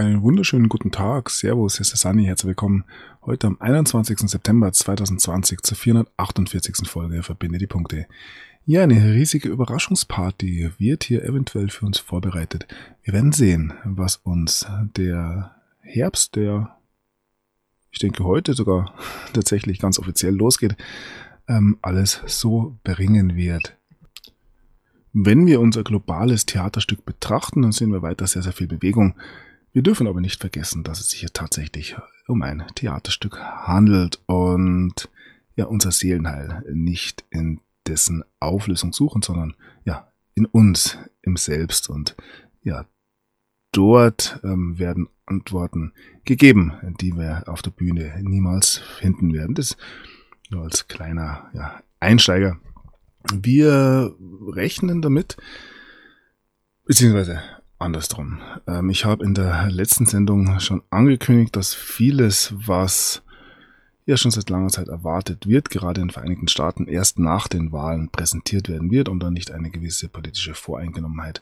Einen wunderschönen guten Tag. Servus, hier ist der Sunny. Herzlich willkommen heute am 21. September 2020 zur 448. Folge Verbinde die Punkte. Ja, eine riesige Überraschungsparty wird hier eventuell für uns vorbereitet. Wir werden sehen, was uns der Herbst, der, ich denke heute sogar tatsächlich ganz offiziell losgeht, alles so bringen wird. Wenn wir unser globales Theaterstück betrachten, dann sehen wir weiter sehr, sehr viel Bewegung. Wir dürfen aber nicht vergessen, dass es sich hier tatsächlich um ein Theaterstück handelt und ja, unser Seelenheil nicht in dessen Auflösung suchen, sondern ja, in uns, im Selbst. Und ja, dort werden Antworten gegeben, die wir auf der Bühne niemals finden werden. Das nur als kleiner Einsteiger. Wir rechnen damit, beziehungsweise andersrum. Ich habe in der letzten Sendung schon angekündigt, dass vieles, was ja schon seit langer Zeit erwartet wird, gerade in den Vereinigten Staaten, erst nach den Wahlen präsentiert werden wird, um dann nicht eine gewisse politische Voreingenommenheit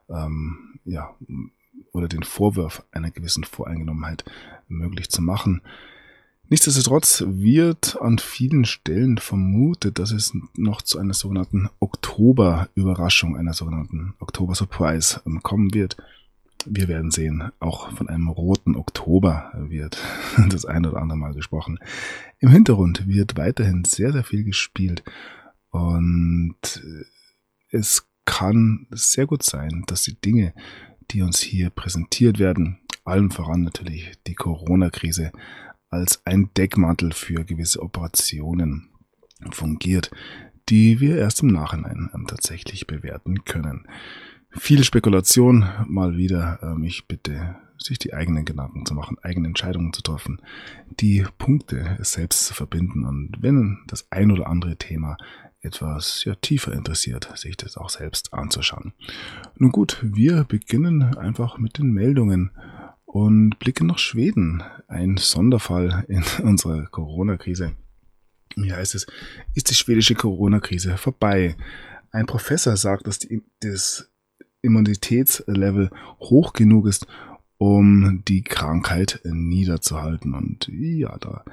oder den Vorwurf einer gewissen Voreingenommenheit möglich zu machen. Nichtsdestotrotz wird an vielen Stellen vermutet, dass es noch zu einer sogenannten Oktober-Überraschung, einer sogenannten Oktober-Surprise kommen wird. Wir werden sehen, auch von einem roten Oktober wird das ein oder andere Mal gesprochen. Im Hintergrund wird weiterhin sehr, sehr viel gespielt und es kann sehr gut sein, dass die Dinge, die uns hier präsentiert werden, allem voran natürlich die Corona-Krise, als ein Deckmantel für gewisse Operationen fungiert, die wir erst im Nachhinein tatsächlich bewerten können. Viel Spekulation, mal wieder. Ich bitte, sich die eigenen Gedanken zu machen, eigene Entscheidungen zu treffen, die Punkte selbst zu verbinden und wenn das ein oder andere Thema etwas tiefer interessiert, sich das auch selbst anzuschauen. Nun gut, wir beginnen einfach mit den Meldungen und blicken nach Schweden, ein Sonderfall in unserer Corona-Krise. Hier heißt es, ist die schwedische Corona-Krise vorbei? Ein Professor sagt, dass das Immunitätslevel hoch genug ist, um die Krankheit niederzuhalten. Und ja, da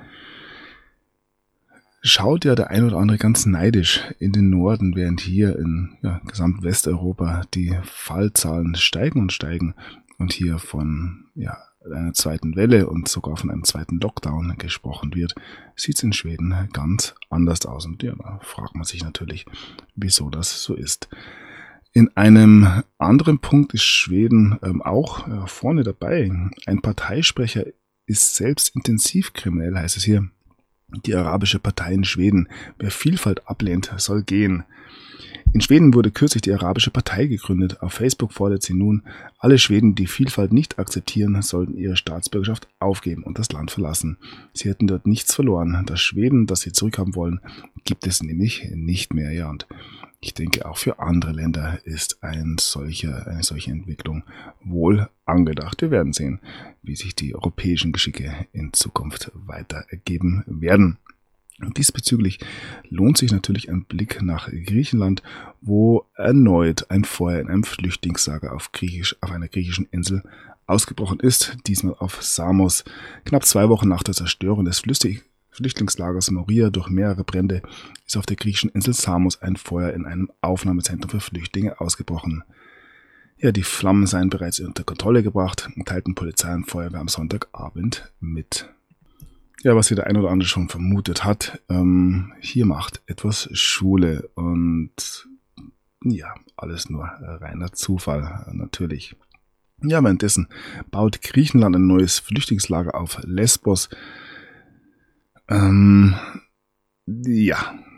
schaut ja der ein oder andere ganz neidisch in den Norden, während hier in gesamt Westeuropa die Fallzahlen steigen und steigen. Und hier von einer zweiten Welle und sogar von einem zweiten Lockdown gesprochen wird, sieht es in Schweden ganz anders aus. Und da fragt man sich natürlich, wieso das so ist. In einem anderen Punkt ist Schweden auch vorne dabei. Ein Parteisprecher ist selbst intensivkriminell, heißt es hier. Die arabische Partei in Schweden. Wer Vielfalt ablehnt, soll gehen. In Schweden wurde kürzlich die Arabische Partei gegründet. Auf Facebook fordert sie nun, alle Schweden, die Vielfalt nicht akzeptieren, sollten ihre Staatsbürgerschaft aufgeben und das Land verlassen. Sie hätten dort nichts verloren. Das Schweden, das sie zurückhaben wollen, gibt es nämlich nicht mehr. Ja, und ich denke, auch für andere Länder ist eine solche Entwicklung wohl angedacht. Wir werden sehen, wie sich die europäischen Geschicke in Zukunft weiter ergeben werden. Und diesbezüglich lohnt sich natürlich ein Blick nach Griechenland, wo erneut ein Feuer in einem Flüchtlingslager auf einer griechischen Insel ausgebrochen ist, diesmal auf Samos. Knapp 2 Wochen nach der Zerstörung des Flüchtlingslagers Moria durch mehrere Brände ist auf der griechischen Insel Samos ein Feuer in einem Aufnahmezentrum für Flüchtlinge ausgebrochen. Ja, die Flammen seien bereits unter Kontrolle gebracht und teilten Polizei und Feuerwehr am Sonntagabend mit. Ja, was hier der ein oder andere schon vermutet hat, hier macht etwas Schule und ja, alles nur reiner Zufall natürlich. Ja, währenddessen baut Griechenland ein neues Flüchtlingslager auf Lesbos. Die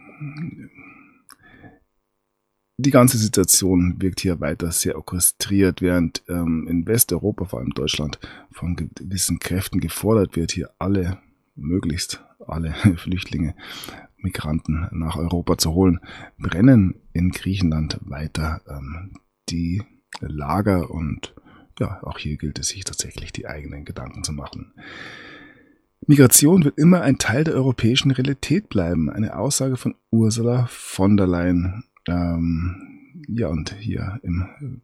ganze Situation wirkt hier weiter sehr orchestriert, während in Westeuropa, vor allem Deutschland, von gewissen Kräften gefordert wird, hier möglichst alle Flüchtlinge, Migranten nach Europa zu holen, brennen in Griechenland weiter die Lager und ja, auch hier gilt es sich tatsächlich die eigenen Gedanken zu machen. Migration wird immer ein Teil der europäischen Realität bleiben. Eine Aussage von Ursula von der Leyen. Und hier im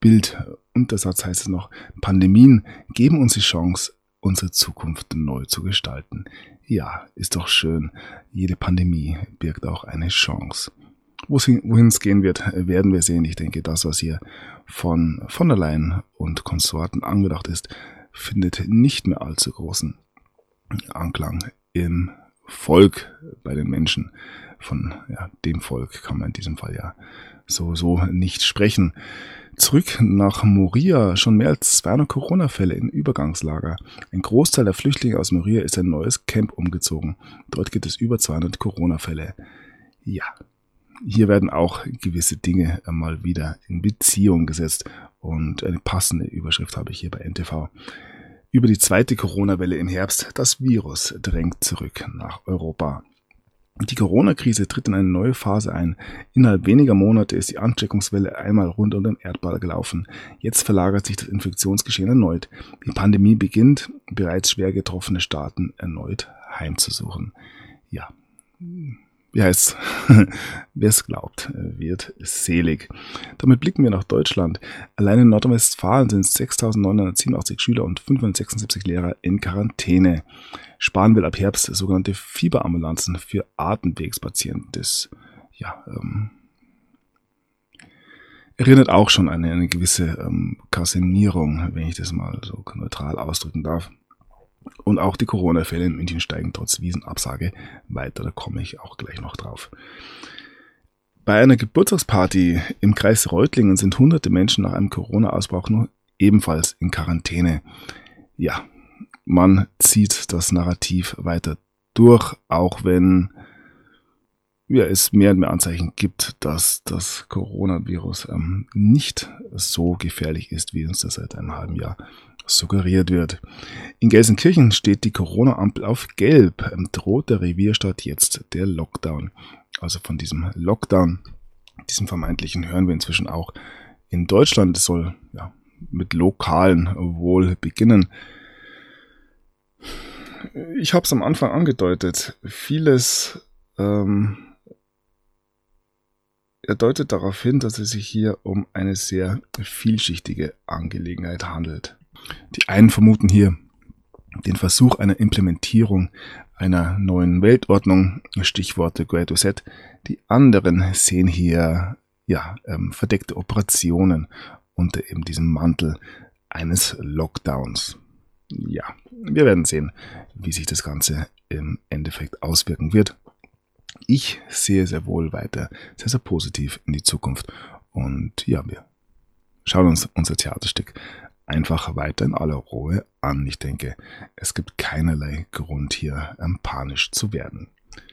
Bild. Untersatz heißt es noch, Pandemien geben uns die Chance, unsere Zukunft neu zu gestalten. Ja, ist doch schön. Jede Pandemie birgt auch eine Chance. Wohin es gehen wird, werden wir sehen. Ich denke, das, was hier von der Leyen und Konsorten angedacht ist, findet nicht mehr allzu großen Anklang im Volk, bei den Menschen. Von dem Volk kann man in diesem Fall ja sowieso nicht sprechen. Zurück nach Moria, schon mehr als 200 Corona-Fälle in Übergangslager. Ein Großteil der Flüchtlinge aus Moria ist ein neues Camp umgezogen. Dort gibt es über 200 Corona-Fälle. Ja, hier werden auch gewisse Dinge mal wieder in Beziehung gesetzt. Und eine passende Überschrift habe ich hier bei NTV. Über die zweite Corona-Welle im Herbst. Das Virus drängt zurück nach Europa. Die Corona-Krise tritt in eine neue Phase ein. Innerhalb weniger Monate ist die Ansteckungswelle einmal rund um den Erdball gelaufen. Jetzt verlagert sich das Infektionsgeschehen erneut. Die Pandemie beginnt, bereits schwer getroffene Staaten erneut heimzusuchen. Ja, wie heißt's? Wer es glaubt, wird selig. Damit blicken wir nach Deutschland. Allein in Nordrhein-Westfalen sind 6.987 Schüler und 576 Lehrer in Quarantäne. Spahn will ab Herbst sogenannte Fieberambulanzen für Atemwegspatienten. Das erinnert auch schon an eine gewisse Kassenierung, wenn ich das mal so neutral ausdrücken darf. Und auch die Corona-Fälle in München steigen trotz Wiesenabsage weiter, da komme ich auch gleich noch drauf. Bei einer Geburtstagsparty im Kreis Reutlingen sind hunderte Menschen nach einem Corona-Ausbruch nur ebenfalls in Quarantäne. Ja, man zieht das Narrativ weiter durch, auch wenn es mehr und mehr Anzeichen gibt, dass das Coronavirus nicht so gefährlich ist, wie uns das seit einem halben Jahr suggeriert wird. In Gelsenkirchen steht die Corona-Ampel auf Gelb. Droht der Revierstadt jetzt der Lockdown. Also von diesem Lockdown, diesem vermeintlichen, hören wir inzwischen auch in Deutschland. Es soll mit Lokalen wohl beginnen. Ich habe es am Anfang angedeutet. Vieles deutet darauf hin, dass es sich hier um eine sehr vielschichtige Angelegenheit handelt. Die einen vermuten hier den Versuch einer Implementierung einer neuen Weltordnung, Stichworte Great Reset. Die anderen sehen hier verdeckte Operationen unter eben diesem Mantel eines Lockdowns. Ja, wir werden sehen, wie sich das Ganze im Endeffekt auswirken wird. Ich sehe sehr wohl weiter sehr, sehr positiv in die Zukunft. Und wir schauen uns unser Theaterstück einfach weiter in aller Ruhe an. Ich denke, es gibt keinerlei Grund, hier panisch zu werden.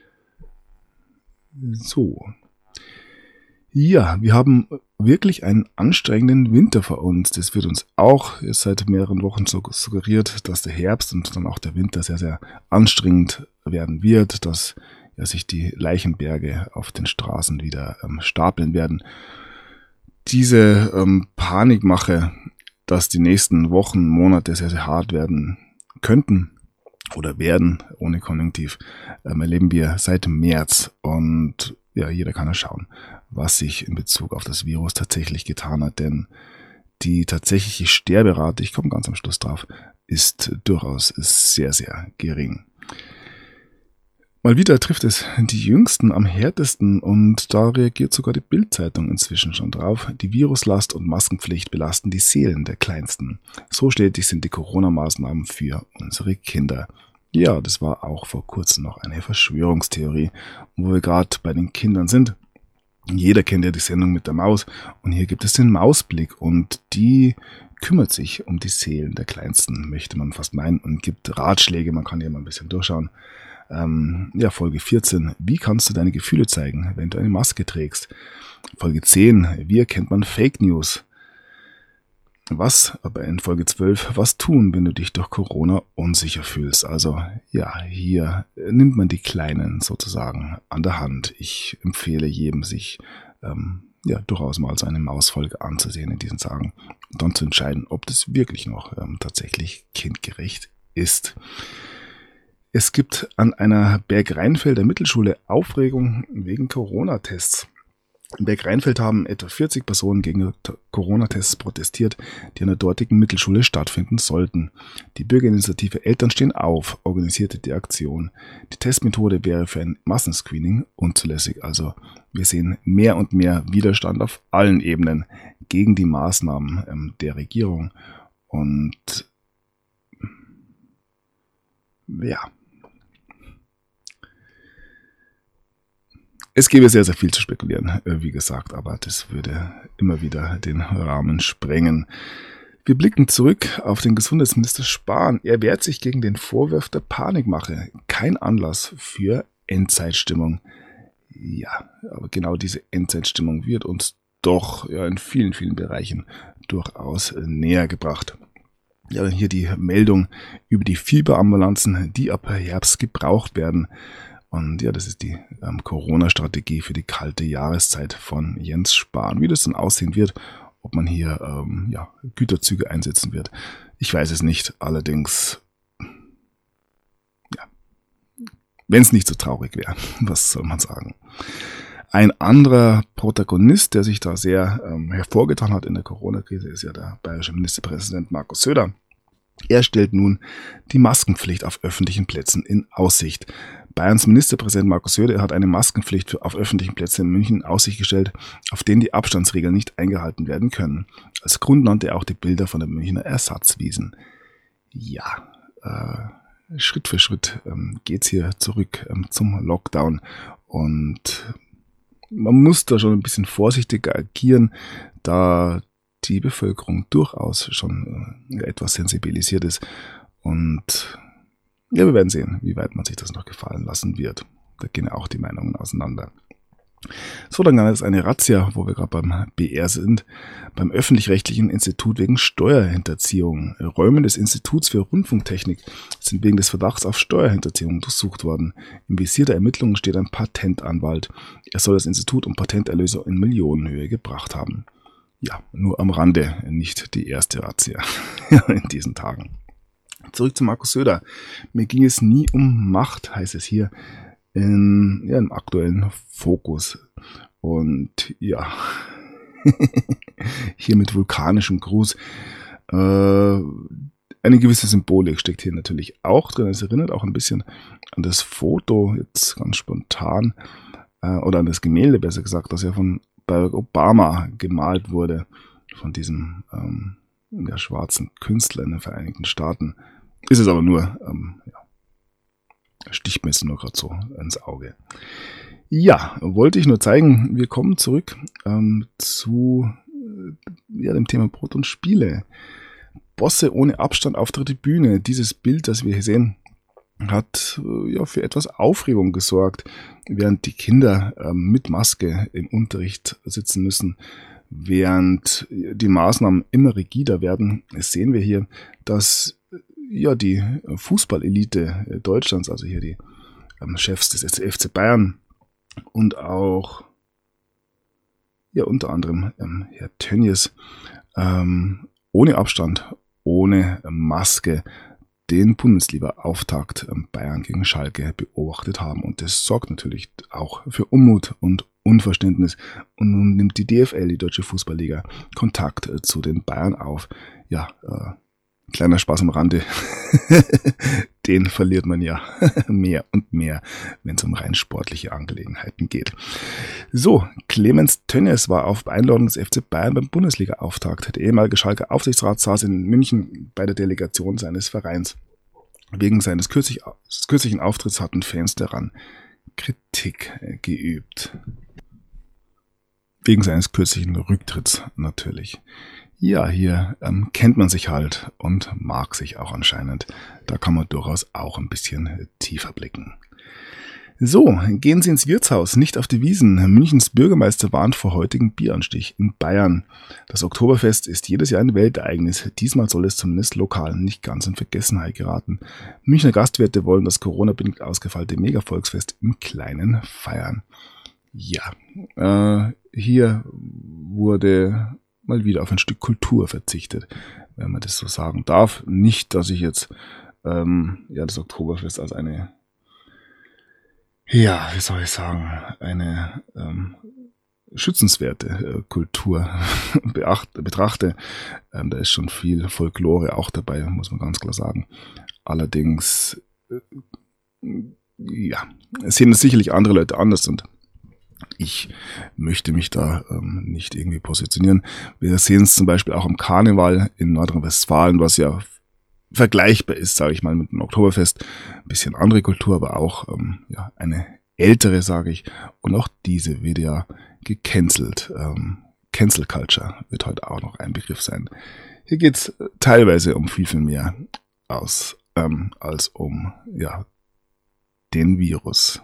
So. Ja, wir haben wirklich einen anstrengenden Winter vor uns. Das wird uns auch seit mehreren Wochen suggeriert, dass der Herbst und dann auch der Winter sehr, sehr anstrengend werden wird, dass sich die Leichenberge auf den Straßen wieder stapeln werden. Diese Panikmache, dass die nächsten Wochen, Monate sehr, sehr hart werden könnten oder werden, ohne Konjunktiv, erleben wir seit März. Und jeder kann ja schauen, was sich in Bezug auf das Virus tatsächlich getan hat. Denn die tatsächliche Sterberate, ich komme ganz am Schluss drauf, ist durchaus sehr, sehr gering. Mal wieder trifft es die Jüngsten am härtesten und da reagiert sogar die Bild-Zeitung inzwischen schon drauf. Die Viruslast und Maskenpflicht belasten die Seelen der Kleinsten. So stetig sind die Corona-Maßnahmen für unsere Kinder. Ja, das war auch vor kurzem noch eine Verschwörungstheorie, wo wir gerade bei den Kindern sind. Jeder kennt ja die Sendung mit der Maus und hier gibt es den Mausblick und die kümmert sich um die Seelen der Kleinsten, möchte man fast meinen, und gibt Ratschläge, man kann hier mal ein bisschen durchschauen. Folge 14, wie kannst du deine Gefühle zeigen, wenn du eine Maske trägst? Folge 10, wie erkennt man Fake News? Aber in Folge 12, was tun, wenn du dich durch Corona unsicher fühlst? Also hier nimmt man die Kleinen sozusagen an der Hand. Ich empfehle jedem, sich durchaus mal so eine Mausfolge anzusehen in diesen Tagen und dann zu entscheiden, ob das wirklich noch tatsächlich kindgerecht ist. Es gibt an einer Bergrheinfelder Mittelschule Aufregung wegen Corona-Tests. Im Bergrheinfeld haben etwa 40 Personen gegen Corona-Tests protestiert, die an der dortigen Mittelschule stattfinden sollten. Die Bürgerinitiative Eltern stehen auf organisierte die Aktion. Die Testmethode wäre für ein Massenscreening unzulässig. Also wir sehen mehr und mehr Widerstand auf allen Ebenen gegen die Maßnahmen der Regierung. Und ja, es gäbe sehr, sehr viel zu spekulieren, wie gesagt, aber das würde immer wieder den Rahmen sprengen. Wir blicken zurück auf den Gesundheitsminister Spahn. Er wehrt sich gegen den Vorwurf der Panikmache. Kein Anlass für Endzeitstimmung. Ja, aber genau diese Endzeitstimmung wird uns doch in vielen, vielen Bereichen durchaus näher gebracht. Ja, dann hier die Meldung über die Fieberambulanzen, die ab Herbst gebraucht werden. Und ja, das ist die Corona-Strategie für die kalte Jahreszeit von Jens Spahn. Wie das dann aussehen wird, ob man hier Güterzüge einsetzen wird, ich weiß es nicht. Allerdings, ja, wenn es nicht so traurig wäre, was soll man sagen. Ein anderer Protagonist, der sich da sehr hervorgetan hat in der Corona-Krise, ist ja der bayerische Ministerpräsident Markus Söder. Er stellt nun die Maskenpflicht auf öffentlichen Plätzen in Aussicht. Bayerns Ministerpräsident Markus Söder hat eine Maskenpflicht auf öffentlichen Plätzen in München in Aussicht gestellt, auf denen die Abstandsregeln nicht eingehalten werden können. Als Grund nannte er auch die Bilder von den Münchner Ersatzwiesen. Ja, Schritt für Schritt geht's hier zurück zum Lockdown und man muss da schon ein bisschen vorsichtiger agieren, da die Bevölkerung durchaus schon etwas sensibilisiert ist. Und ja, wir werden sehen, wie weit man sich das noch gefallen lassen wird. Da gehen ja auch die Meinungen auseinander. So, dann gab es eine Razzia, wo wir gerade beim BR sind, beim Öffentlich-Rechtlichen Institut wegen Steuerhinterziehung. Räume des Instituts für Rundfunktechnik sind wegen des Verdachts auf Steuerhinterziehung durchsucht worden. Im Visier der Ermittlungen steht ein Patentanwalt. Er soll das Institut um Patenterlöse in Millionenhöhe gebracht haben. Ja, nur am Rande, nicht die erste Razzia in diesen Tagen. Zurück zu Markus Söder. Mir ging es nie um Macht, heißt es hier im aktuellen Fokus. Und ja, hier mit vulkanischem Gruß. Eine gewisse Symbolik steckt hier natürlich auch drin. Es erinnert auch ein bisschen an das Foto, jetzt ganz spontan, oder an das Gemälde, besser gesagt, das ja von Barack Obama gemalt wurde, von diesem schwarzen Künstler in den Vereinigten Staaten. Ist es aber nur, sticht mir jetzt nur gerade so ins Auge. Ja, wollte ich nur zeigen, wir kommen zurück zu dem Thema Brot und Spiele. Bosse ohne Abstand auf der Tribüne. Dieses Bild, das wir hier sehen, hat für etwas Aufregung gesorgt, während die Kinder mit Maske im Unterricht sitzen müssen, während die Maßnahmen immer rigider werden. Das sehen wir hier, dass die Fußballelite Deutschlands, also hier die Chefs des FC Bayern und auch unter anderem Herr Tönnies ohne Abstand, ohne Maske den Bundesliga-Auftakt Bayern gegen Schalke beobachtet haben. Und das sorgt natürlich auch für Unmut und Unverständnis. Und nun nimmt die DFL, die Deutsche Fußballliga, Kontakt zu den Bayern auf. Ja, kleiner Spaß am Rande. Den verliert man ja mehr und mehr, wenn es um rein sportliche Angelegenheiten geht. So, Clemens Tönnies war auf Einladung des FC Bayern beim Bundesliga-Auftakt. Der ehemalige Schalker Aufsichtsrat saß in München bei der Delegation seines Vereins. Wegen seines kürzlichen Auftritts hatten Fans daran Kritik geübt. Wegen seines kürzlichen Rücktritts natürlich. Ja, hier kennt man sich halt und mag sich auch anscheinend. Da kann man durchaus auch ein bisschen tiefer blicken. So, gehen Sie ins Wirtshaus, nicht auf die Wiesen. Münchens Bürgermeister warnt vor heutigen Bieranstich in Bayern. Das Oktoberfest ist jedes Jahr ein Weltereignis. Diesmal soll es zumindest lokal nicht ganz in Vergessenheit geraten. Münchner Gastwirte wollen das Corona-bedingt ausgefallte Megavolksfest im Kleinen feiern. Ja, hier wurde mal wieder auf ein Stück Kultur verzichtet, wenn man das so sagen darf. Nicht, dass ich jetzt das Oktoberfest als eine schützenswerte Kultur betrachte, da ist schon viel Folklore auch dabei, muss man ganz klar sagen. Allerdings, sehen das sicherlich andere Leute anders und ich möchte mich da nicht irgendwie positionieren. Wir sehen es zum Beispiel auch am Karneval in Nordrhein-Westfalen, was ja vergleichbar ist, sage ich mal, mit dem Oktoberfest. Ein bisschen andere Kultur, aber auch eine ältere, sage ich. Und auch diese wird ja gecancelt. Cancel Culture wird heute auch noch ein Begriff sein. Hier geht es teilweise um viel, viel mehr als um den Virus.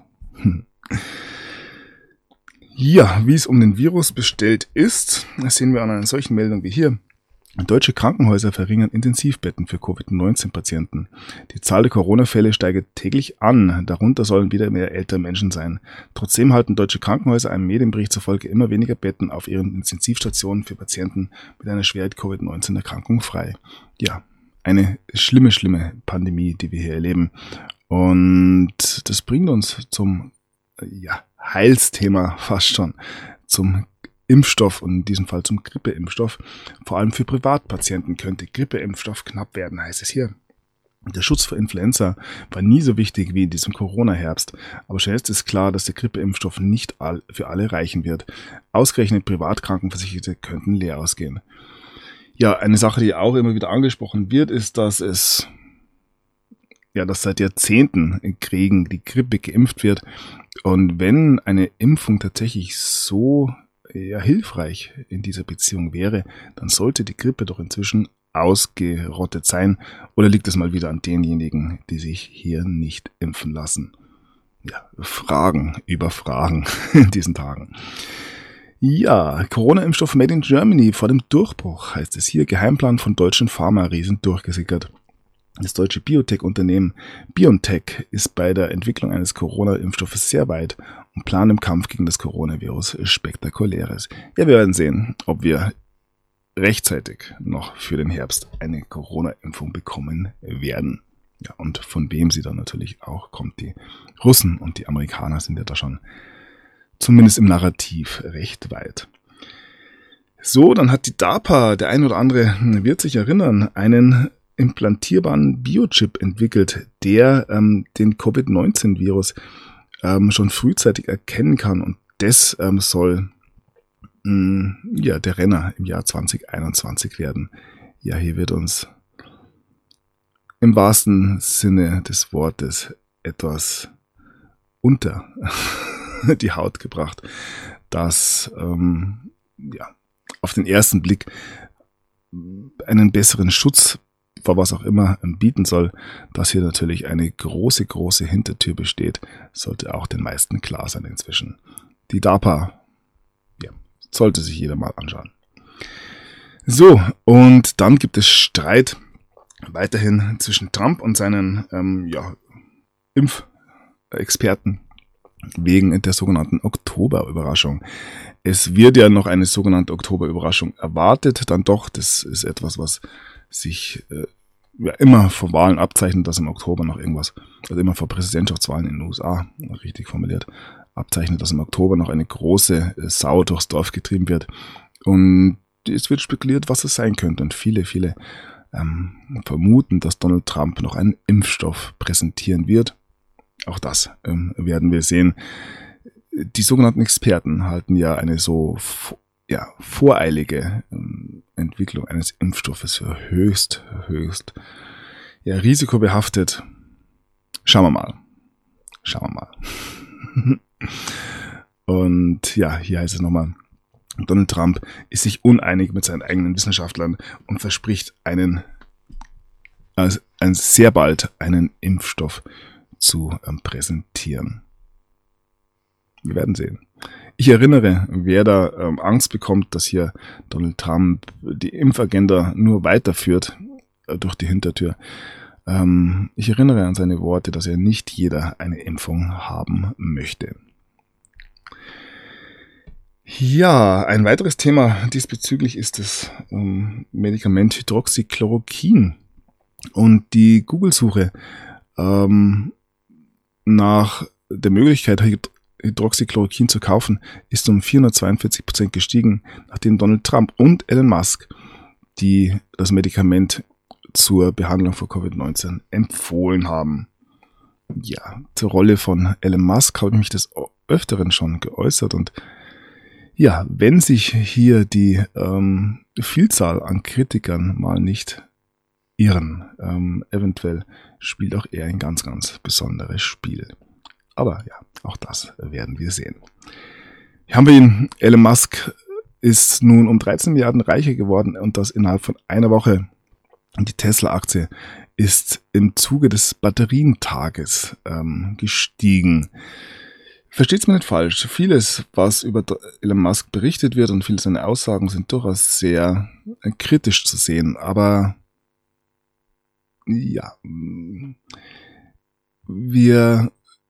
Ja, wie es um den Virus bestellt ist, das sehen wir an einer solchen Meldung wie hier. Deutsche Krankenhäuser verringern Intensivbetten für Covid-19-Patienten. Die Zahl der Corona-Fälle steigt täglich an. Darunter sollen wieder mehr ältere Menschen sein. Trotzdem halten deutsche Krankenhäuser einem Medienbericht zufolge immer weniger Betten auf ihren Intensivstationen für Patienten mit einer schweren Covid-19-Erkrankung frei. Ja, eine schlimme, schlimme Pandemie, die wir hier erleben. Und das bringt uns zum Heilsthema fast schon, zum Impfstoff und in diesem Fall zum Grippeimpfstoff. Vor allem für Privatpatienten könnte Grippeimpfstoff knapp werden, heißt es hier. Der Schutz vor Influenza war nie so wichtig wie in diesem Corona-Herbst, aber schnell ist klar, dass der Grippeimpfstoff nicht für alle reichen wird. Ausgerechnet Privatkrankenversicherte könnten leer ausgehen. Ja, eine Sache, die auch immer wieder angesprochen wird, ist, dass seit Jahrzehnten gegen die Grippe geimpft wird. Und wenn eine Impfung tatsächlich so hilfreich in dieser Beziehung wäre, dann sollte die Grippe doch inzwischen ausgerottet sein. Oder liegt es mal wieder an denjenigen, die sich hier nicht impfen lassen? Ja, Fragen über Fragen in diesen Tagen. Ja, Corona-Impfstoff Made in Germany vor dem Durchbruch, heißt es hier. Geheimplan von deutschen Pharma-Riesen durchgesickert. Das deutsche Biotech-Unternehmen BioNTech ist bei der Entwicklung eines Corona-Impfstoffes sehr weit und plant im Kampf gegen das Coronavirus Spektakuläres. Ja, wir werden sehen, ob wir rechtzeitig noch für den Herbst eine Corona-Impfung bekommen werden. Ja, und von wem sie dann natürlich auch kommt. Die Russen und die Amerikaner sind ja da schon zumindest im Narrativ recht weit. So, dann hat die DARPA, der ein oder andere wird sich erinnern, einen implantierbaren Biochip entwickelt, der den Covid-19-Virus schon frühzeitig erkennen kann, und das soll der Renner im Jahr 2021 werden. Ja, hier wird uns im wahrsten Sinne des Wortes etwas unter die Haut gebracht, das auf den ersten Blick einen besseren Schutz vor was auch immer bieten soll. Dass hier natürlich eine große, große Hintertür besteht, sollte auch den meisten klar sein inzwischen. Die DARPA, sollte sich jeder mal anschauen. So, und dann gibt es Streit weiterhin zwischen Trump und seinen Impfexperten wegen der sogenannten Oktoberüberraschung. Es wird ja noch eine sogenannte Oktoberüberraschung erwartet, dann doch. Das ist etwas, was sich immer vor Wahlen abzeichnet, dass im Oktober noch irgendwas, also immer vor Präsidentschaftswahlen in den USA, richtig formuliert, abzeichnet, dass im Oktober noch eine große Sau durchs Dorf getrieben wird. Und es wird spekuliert, was es sein könnte. Und viele vermuten, dass Donald Trump noch einen Impfstoff präsentieren wird. Auch das werden wir sehen. Die sogenannten Experten halten ja eine so voreilige Entwicklung eines Impfstoffes für höchst risikobehaftet. Schauen wir mal. Und ja, hier heißt es nochmal, Donald Trump ist sich uneinig mit seinen eigenen Wissenschaftlern und verspricht sehr bald einen Impfstoff zu präsentieren. Wir werden sehen. Ich erinnere, wer da Angst bekommt, dass hier Donald Trump die Impfagenda nur weiterführt durch die Hintertür. Ich erinnere an seine Worte, dass ja nicht jeder eine Impfung haben möchte. Ja, ein weiteres Thema diesbezüglich ist das Medikament Hydroxychloroquin. Und die Google-Suche nach der Möglichkeit, Hydroxychloroquin zu kaufen, ist um 442% gestiegen, nachdem Donald Trump und Elon Musk das Medikament zur Behandlung von Covid-19 empfohlen haben. Ja, zur Rolle von Elon Musk habe ich mich des Öfteren schon geäußert und ja, wenn sich hier die Vielzahl an Kritikern mal nicht irren, eventuell spielt auch er ein ganz, ganz besonderes Spiel. Aber ja, auch das werden wir sehen. Hier haben wir ihn. Elon Musk ist nun um 13 Milliarden reicher geworden und das innerhalb von einer Woche. Die Tesla-Aktie ist im Zuge des Batterientages gestiegen. Versteht's mir nicht falsch. Vieles, was über Elon Musk berichtet wird und viele seiner Aussagen sind durchaus sehr kritisch zu sehen. Aber ja, wir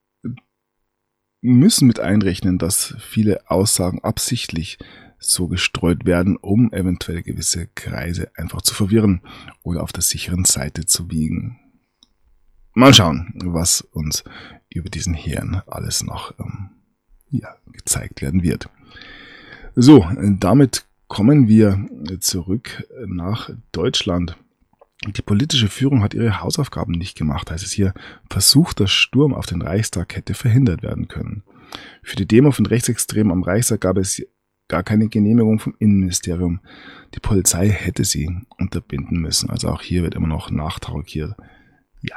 müssen mit einrechnen, dass viele Aussagen absichtlich so gestreut werden, um eventuell gewisse Kreise einfach zu verwirren oder auf der sicheren Seite zu wiegen. Mal schauen, was uns über diesen Herrn alles noch gezeigt werden wird. So, damit kommen wir zurück nach Deutschland. Die politische Führung hat ihre Hausaufgaben nicht gemacht, heißt es hier, versuchter Sturm auf den Reichstag hätte verhindert werden können. Für die Demo von Rechtsextremen am Reichstag gab es gar keine Genehmigung vom Innenministerium. Die Polizei hätte sie unterbinden müssen. Also auch hier wird immer noch nachtraukiert. Ja.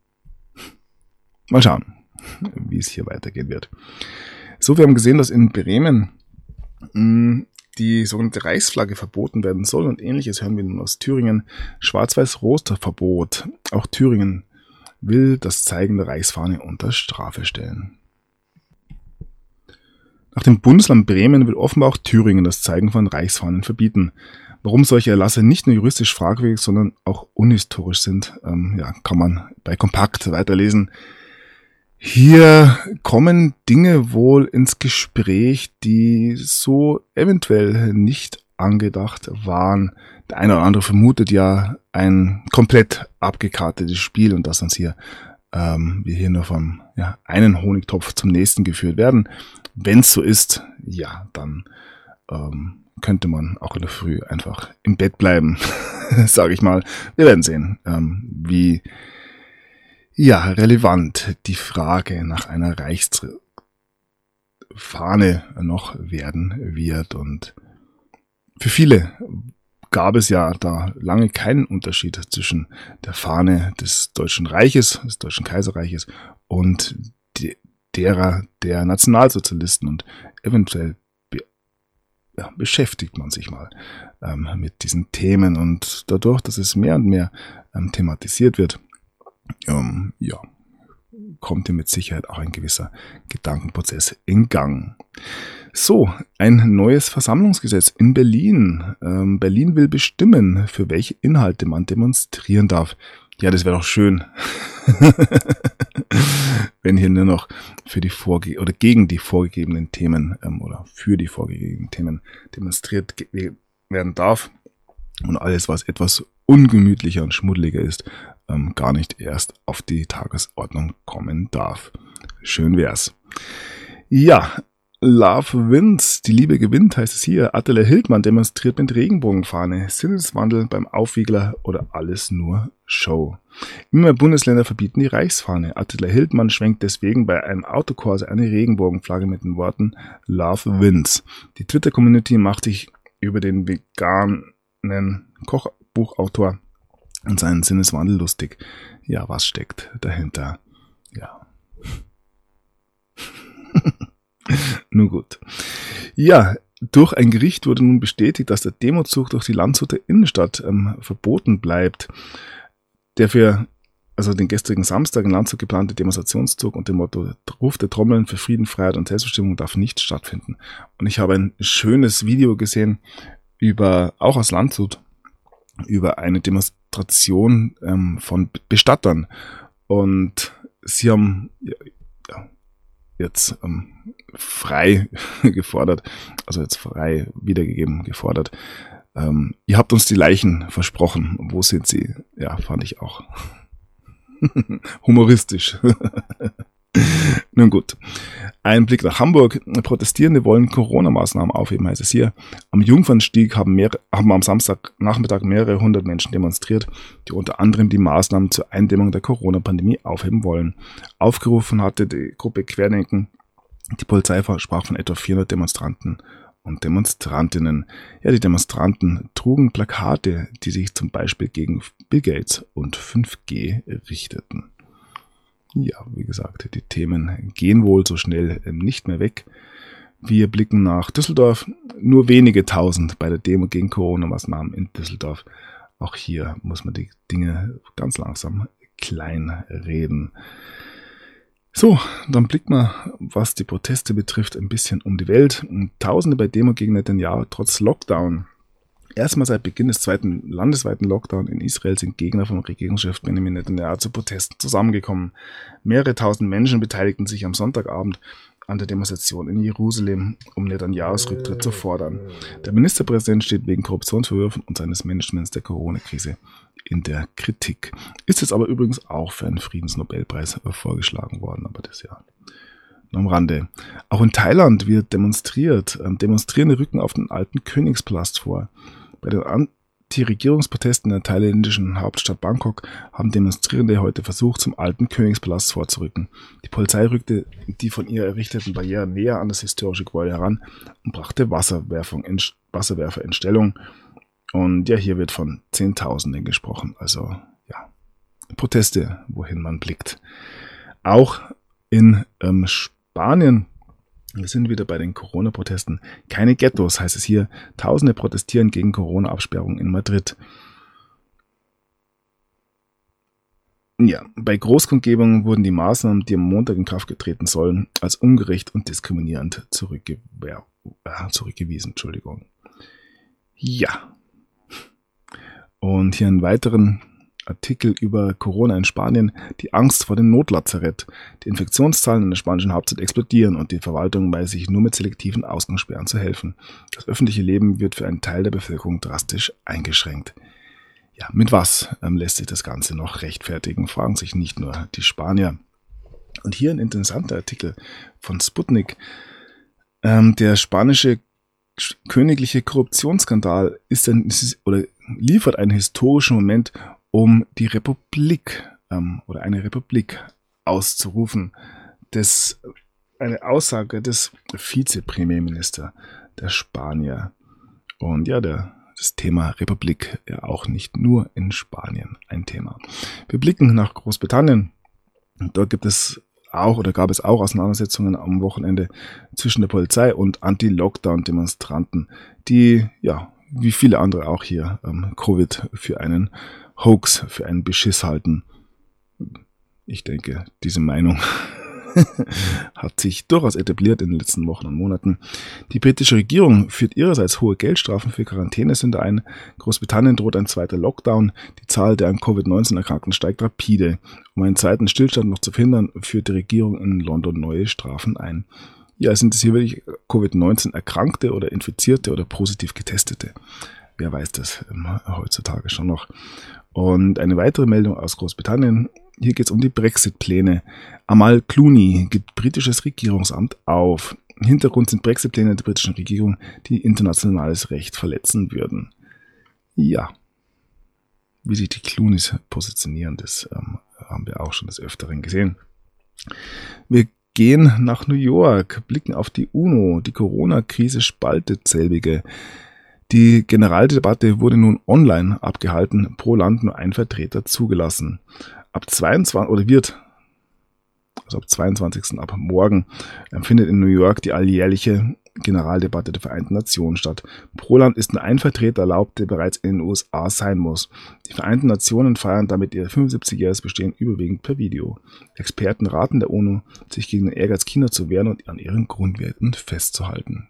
Mal schauen, wie es hier weitergehen wird. So, wir haben gesehen, dass in Bremen die sogenannte Reichsflagge verboten werden soll und ähnliches hören wir nun aus Thüringen. Schwarz-Weiß-Rot-Verbot. Auch Thüringen will das Zeigen der Reichsfahne unter Strafe stellen. Nach dem Bundesland Bremen will offenbar auch Thüringen das Zeigen von Reichsfahnen verbieten. Warum solche Erlasse nicht nur juristisch fragwürdig, sondern auch unhistorisch sind, kann man bei Kompakt weiterlesen. Hier kommen Dinge wohl ins Gespräch, die so eventuell nicht angedacht waren. Der eine oder andere vermutet ja ein komplett abgekartetes Spiel und dass uns hier wir hier nur vom einen Honigtopf zum nächsten geführt werden. Wenn es so ist, ja, dann könnte man auch in der Früh einfach im Bett bleiben, sage ich mal. Wir werden sehen, wie relevant die Frage nach einer Reichsfahne noch werden wird. Und für viele gab es ja da lange keinen Unterschied zwischen der Fahne des Deutschen Reiches, des Deutschen Kaiserreiches und derer der Nationalsozialisten und eventuell beschäftigt man sich mal mit diesen Themen und dadurch, dass es mehr und mehr thematisiert wird, kommt hier mit Sicherheit auch ein gewisser Gedankenprozess in Gang. So, ein neues Versammlungsgesetz in Berlin. Berlin will bestimmen, für welche Inhalte man demonstrieren darf. Ja, das wäre doch schön, wenn hier nur noch für die gegen die vorgegebenen Themen oder für die vorgegebenen Themen demonstriert werden darf und alles, was etwas ungemütlicher und schmuddeliger ist, gar nicht erst auf die Tagesordnung kommen darf. Schön wär's. Ja, Love wins, die Liebe gewinnt, heißt es hier. Attila Hildmann demonstriert mit Regenbogenfahne, Sinneswandel beim Aufwiegler oder alles nur Show. Immer mehr Bundesländer verbieten die Reichsfahne. Attila Hildmann schwenkt deswegen bei einem Autokorso eine Regenbogenflagge mit den Worten Love wins. Die Twitter-Community macht sich über den veganen Kochbuchautor und seinen Sinneswandel lustig. Ja, was steckt dahinter? Ja. Nun gut. Ja, durch ein Gericht wurde nun bestätigt, dass der Demozug durch die Landshuter Innenstadt verboten bleibt. Der für den gestrigen Samstag in Landshut geplante Demonstrationszug unter dem Motto Ruf der Trommeln für Frieden, Freiheit und Selbstbestimmung darf nicht stattfinden. Und ich habe ein schönes Video gesehen auch aus Landshut, über eine Demonstration von Bestattern. Und sie haben jetzt frei gefordert, also jetzt frei wiedergegeben gefordert. Ihr habt uns die Leichen versprochen. Wo sind sie? Ja, fand ich auch humoristisch. Nun gut. Ein Blick nach Hamburg. Protestierende wollen Corona-Maßnahmen aufheben, heißt es hier. Am Jungfernstieg haben am Samstagnachmittag mehrere hundert Menschen demonstriert, die unter anderem die Maßnahmen zur Eindämmung der Corona-Pandemie aufheben wollen. Aufgerufen hatte die Gruppe Querdenken. Die Polizei sprach von etwa 400 Demonstranten und Demonstrantinnen. Ja, die Demonstranten trugen Plakate, die sich zum Beispiel gegen Bill Gates und 5G richteten. Ja, wie gesagt, die Themen gehen wohl so schnell nicht mehr weg. Wir blicken nach Düsseldorf. Nur wenige tausend bei der Demo gegen Corona-Maßnahmen in Düsseldorf. Auch hier muss man die Dinge ganz langsam klein reden. So, dann blicken wir, was die Proteste betrifft, ein bisschen um die Welt. Tausende bei Demo gegen Netanyahu trotz Lockdown. Erstmal seit Beginn des zweiten landesweiten Lockdown in Israel sind Gegner vom Regierungschef Benjamin Netanyahu zu Protesten zusammengekommen. Mehrere tausend Menschen beteiligten sich am Sonntagabend an der Demonstration in Jerusalem, um Netanyahus Rücktritt zu fordern. Der Ministerpräsident steht wegen Korruptionsvorwürfen und seines Managements der Corona-Krise in der Kritik. Ist jetzt aber übrigens auch für einen Friedensnobelpreis vorgeschlagen worden, aber das ja nur am Rande. Auch in Thailand wird demonstriert. Demonstrierende rücken auf den alten Königspalast vor. Bei den Anti-Regierungsprotesten in der thailändischen Hauptstadt Bangkok haben Demonstrierende heute versucht, zum alten Königspalast vorzurücken. Die Polizei rückte die von ihr errichteten Barrieren näher an das historische Gebäude heran und brachte Wasserwerfer in Stellung. Und ja, hier wird von Zehntausenden gesprochen. Also ja, Proteste, wohin man blickt. Auch in Spanien, wir sind wieder bei den Corona-Protesten. Keine Ghettos, heißt es hier. Tausende protestieren gegen Corona-Absperrungen in Madrid. Ja, bei Großkundgebungen wurden die Maßnahmen, die am Montag in Kraft getreten sollen, als ungerecht und diskriminierend zurückgewiesen. Entschuldigung. Ja. Und hier einen weiteren Artikel über Corona in Spanien, die Angst vor dem Notlazarett. Die Infektionszahlen in der spanischen Hauptstadt explodieren und die Verwaltung weiß sich nur mit selektiven Ausgangssperren zu helfen. Das öffentliche Leben wird für einen Teil der Bevölkerung drastisch eingeschränkt. Ja, mit was lässt sich das Ganze noch rechtfertigen, fragen sich nicht nur die Spanier. Und hier ein interessanter Artikel von Sputnik. Der spanische königliche Korruptionsskandal liefert einen historischen Moment, um die Republik oder eine Republik auszurufen. Eine Aussage des Vizepremierministers der Spanier. Und ja, das Thema Republik ja auch nicht nur in Spanien ein Thema. Wir blicken nach Großbritannien. Dort gab es auch Auseinandersetzungen am Wochenende zwischen der Polizei und Anti-Lockdown-Demonstranten, die, ja, wie viele andere auch hier, Covid für einen Hoax, für einen Beschiss halten. Ich denke, diese Meinung hat sich durchaus etabliert in den letzten Wochen und Monaten. Die britische Regierung führt ihrerseits hohe Geldstrafen für Quarantänesünder ein. Großbritannien droht ein zweiter Lockdown. Die Zahl der an Covid-19 Erkrankten steigt rapide. Um einen zweiten Stillstand noch zu verhindern, führt die Regierung in London neue Strafen ein. Ja, sind es hier wirklich Covid-19 Erkrankte oder Infizierte oder positiv Getestete? Wer weiß das heutzutage schon noch. Und eine weitere Meldung aus Großbritannien. Hier geht es um die Brexit-Pläne. Amal Clooney gibt britisches Regierungsamt auf. Im Hintergrund sind Brexit-Pläne der britischen Regierung, die internationales Recht verletzen würden. Ja, wie sich die Clooneys positionieren, das haben wir auch schon des Öfteren gesehen. Wir gehen nach New York, blicken auf die UNO. Die Corona-Krise spaltet selbige. Die Generaldebatte wurde nun online abgehalten, pro Land nur ein Vertreter zugelassen. Ab 22. ab morgen findet in New York die alljährliche Generaldebatte der Vereinten Nationen statt. Pro Land ist nur ein Vertreter erlaubt, der bereits in den USA sein muss. Die Vereinten Nationen feiern damit ihr 75-jähriges Bestehen überwiegend per Video. Experten raten der UNO, sich gegen den Ehrgeiz China zu wehren und an ihren Grundwerten festzuhalten.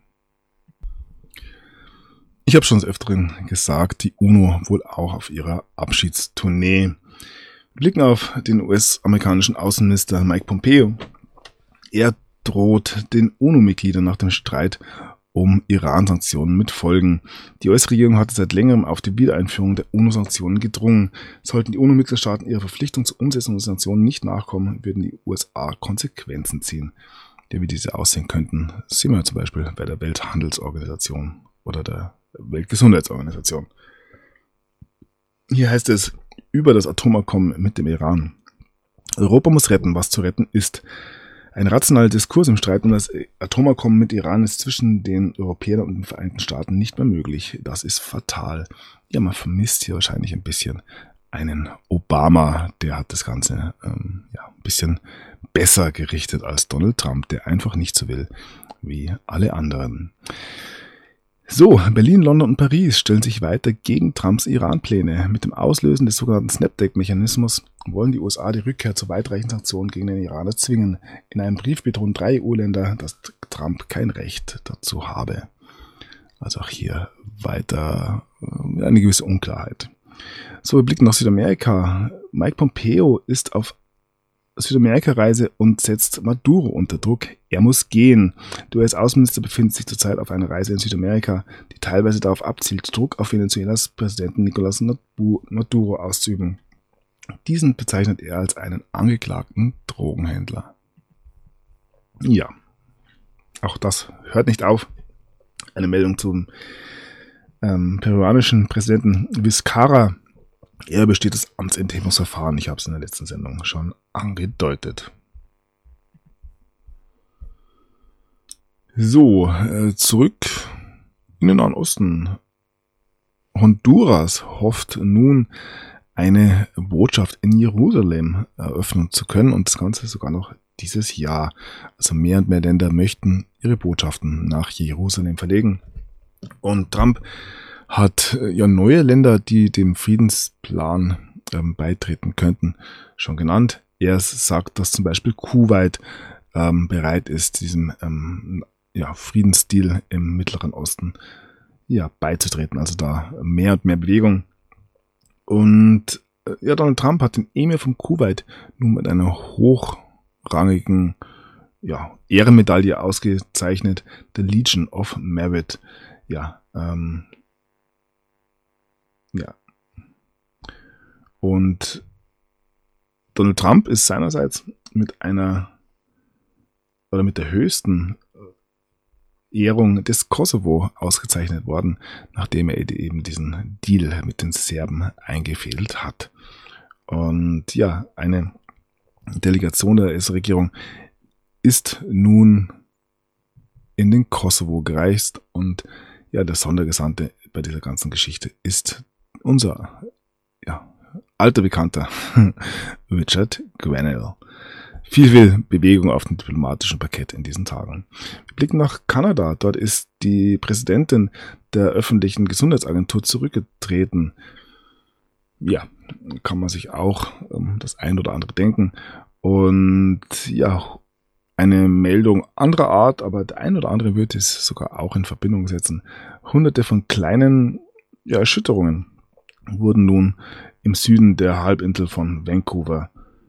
Ich habe schon des Öfteren gesagt, die UNO wohl auch auf ihrer Abschiedstournee. Wir blicken auf den US-amerikanischen Außenminister Mike Pompeo. Er droht den UNO-Mitgliedern nach dem Streit um Iran-Sanktionen mit Folgen. Die US-Regierung hatte seit längerem auf die Wiedereinführung der UNO-Sanktionen gedrungen. Sollten die UNO-Mitgliedstaaten ihrer Verpflichtung zur Umsetzung der Sanktionen nicht nachkommen, würden die USA Konsequenzen ziehen. ja, wie diese aussehen könnten, sehen wir zum Beispiel bei der Welthandelsorganisation oder der Weltgesundheitsorganisation. Hier heißt es über das Atomabkommen mit dem Iran. Europa muss retten, was zu retten ist. Ein rationaler Diskurs im Streit um das Atomabkommen mit Iran ist zwischen den Europäern und den Vereinigten Staaten nicht mehr möglich. Das ist fatal. Ja, man vermisst hier wahrscheinlich ein bisschen einen Obama, der hat das Ganze ein bisschen besser gerichtet als Donald Trump, der einfach nicht so will wie alle anderen. So, Berlin, London und Paris stellen sich weiter gegen Trumps Iran-Pläne. Mit dem Auslösen des sogenannten Snapback-Mechanismus wollen die USA die Rückkehr zu weitreichenden Sanktionen gegen den Iran erzwingen. In einem Brief betonen 3 EU-Länder, dass Trump kein Recht dazu habe. Also auch hier weiter eine gewisse Unklarheit. So, wir blicken nach Südamerika. Mike Pompeo ist auf Südamerika-Reise und setzt Maduro unter Druck. Er muss gehen. Der US-Außenminister befindet sich zurzeit auf einer Reise in Südamerika, die teilweise darauf abzielt, Druck auf Venezuelas Präsidenten Nicolás Maduro auszuüben. Diesen bezeichnet er als einen angeklagten Drogenhändler. Ja, auch das hört nicht auf. Eine Meldung zum peruanischen Präsidenten Vizcarra. Er besteht das Amtsenthebungsverfahren. Ich habe es in der letzten Sendung schon angedeutet. So, zurück in den Nahen Osten. Honduras hofft nun, eine Botschaft in Jerusalem eröffnen zu können und das Ganze sogar noch dieses Jahr. Also mehr und mehr Länder möchten ihre Botschaften nach Jerusalem verlegen. Und Trump hat ja neue Länder, die dem Friedensplan beitreten könnten, schon genannt. Er sagt, dass zum Beispiel Kuwait bereit ist, diesem Friedensdeal im Mittleren Osten beizutreten. Also da mehr und mehr Bewegung. Und Donald Trump hat den Emir von Kuwait nun mit einer hochrangigen Ehrenmedaille ausgezeichnet, der Legion of Merit. Und Donald Trump ist seinerseits mit der höchsten Ehrung des Kosovo ausgezeichnet worden, nachdem er eben diesen Deal mit den Serben eingefädelt hat. Und ja, eine Delegation der US-Regierung ist nun in den Kosovo gereist und der Sondergesandte bei dieser ganzen Geschichte ist unser alter Bekannter Richard Grenell. Viel Bewegung auf dem diplomatischen Parkett in diesen Tagen. Wir blicken nach Kanada. Dort ist die Präsidentin der öffentlichen Gesundheitsagentur zurückgetreten. Ja, kann man sich auch das ein oder andere denken. Und eine Meldung anderer Art, aber der ein oder andere wird es sogar auch in Verbindung setzen. Hunderte von kleinen Erschütterungen wurden nun im Süden der Halbinsel von Vancouver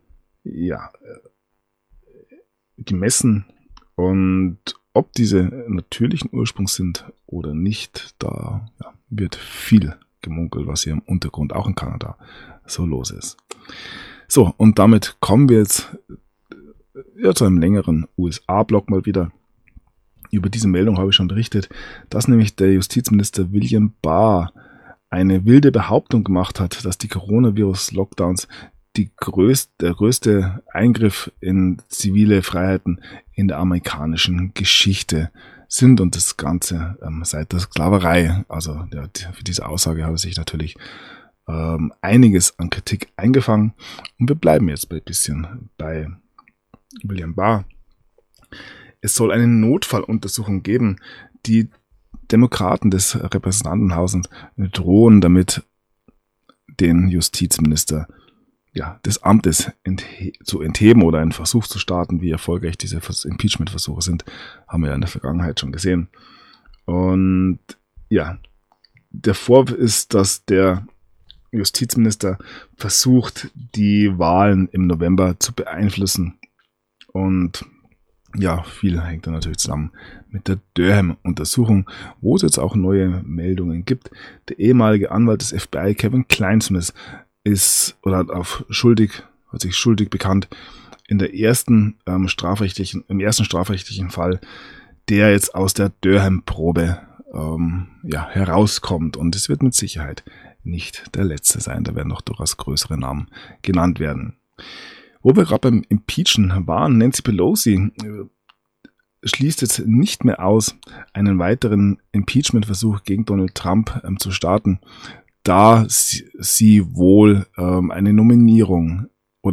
gemessen. Und ob diese natürlichen Ursprungs sind oder nicht, da wird viel gemunkelt, was hier im Untergrund auch in Kanada so los ist. So, und damit kommen wir jetzt zu einem längeren USA-Block mal wieder. Über diese Meldung habe ich schon berichtet, dass nämlich der Justizminister William Barr eine wilde Behauptung gemacht hat, dass die Coronavirus-Lockdowns der größte Eingriff in zivile Freiheiten in der amerikanischen Geschichte sind und das Ganze seit der Sklaverei. Also für diese Aussage hat er sich natürlich einiges an Kritik eingefangen und wir bleiben jetzt ein bisschen bei William Barr. Es soll eine Notfalluntersuchung geben. Die Demokraten des Repräsentantenhauses drohen damit, den Justizminister des Amtes zu entheben oder einen Versuch zu starten. Wie erfolgreich diese Impeachment-Versuche sind, haben wir ja in der Vergangenheit schon gesehen. Und der Vorwurf ist, dass der Justizminister versucht, die Wahlen im November zu beeinflussen. Und viel hängt da natürlich zusammen mit der Durham-Untersuchung, wo es jetzt auch neue Meldungen gibt. Der ehemalige Anwalt des FBI, Kevin Clinesmith, hat sich schuldig bekannt, im ersten strafrechtlichen Fall, der jetzt aus der Durham-Probe herauskommt. Und es wird mit Sicherheit nicht der letzte sein. Da werden noch durchaus größere Namen genannt werden. Wo wir gerade beim Impeachen waren, Nancy Pelosi schließt jetzt nicht mehr aus, einen weiteren Impeachment-Versuch gegen Donald Trump zu starten, da sie wohl eine Nominierung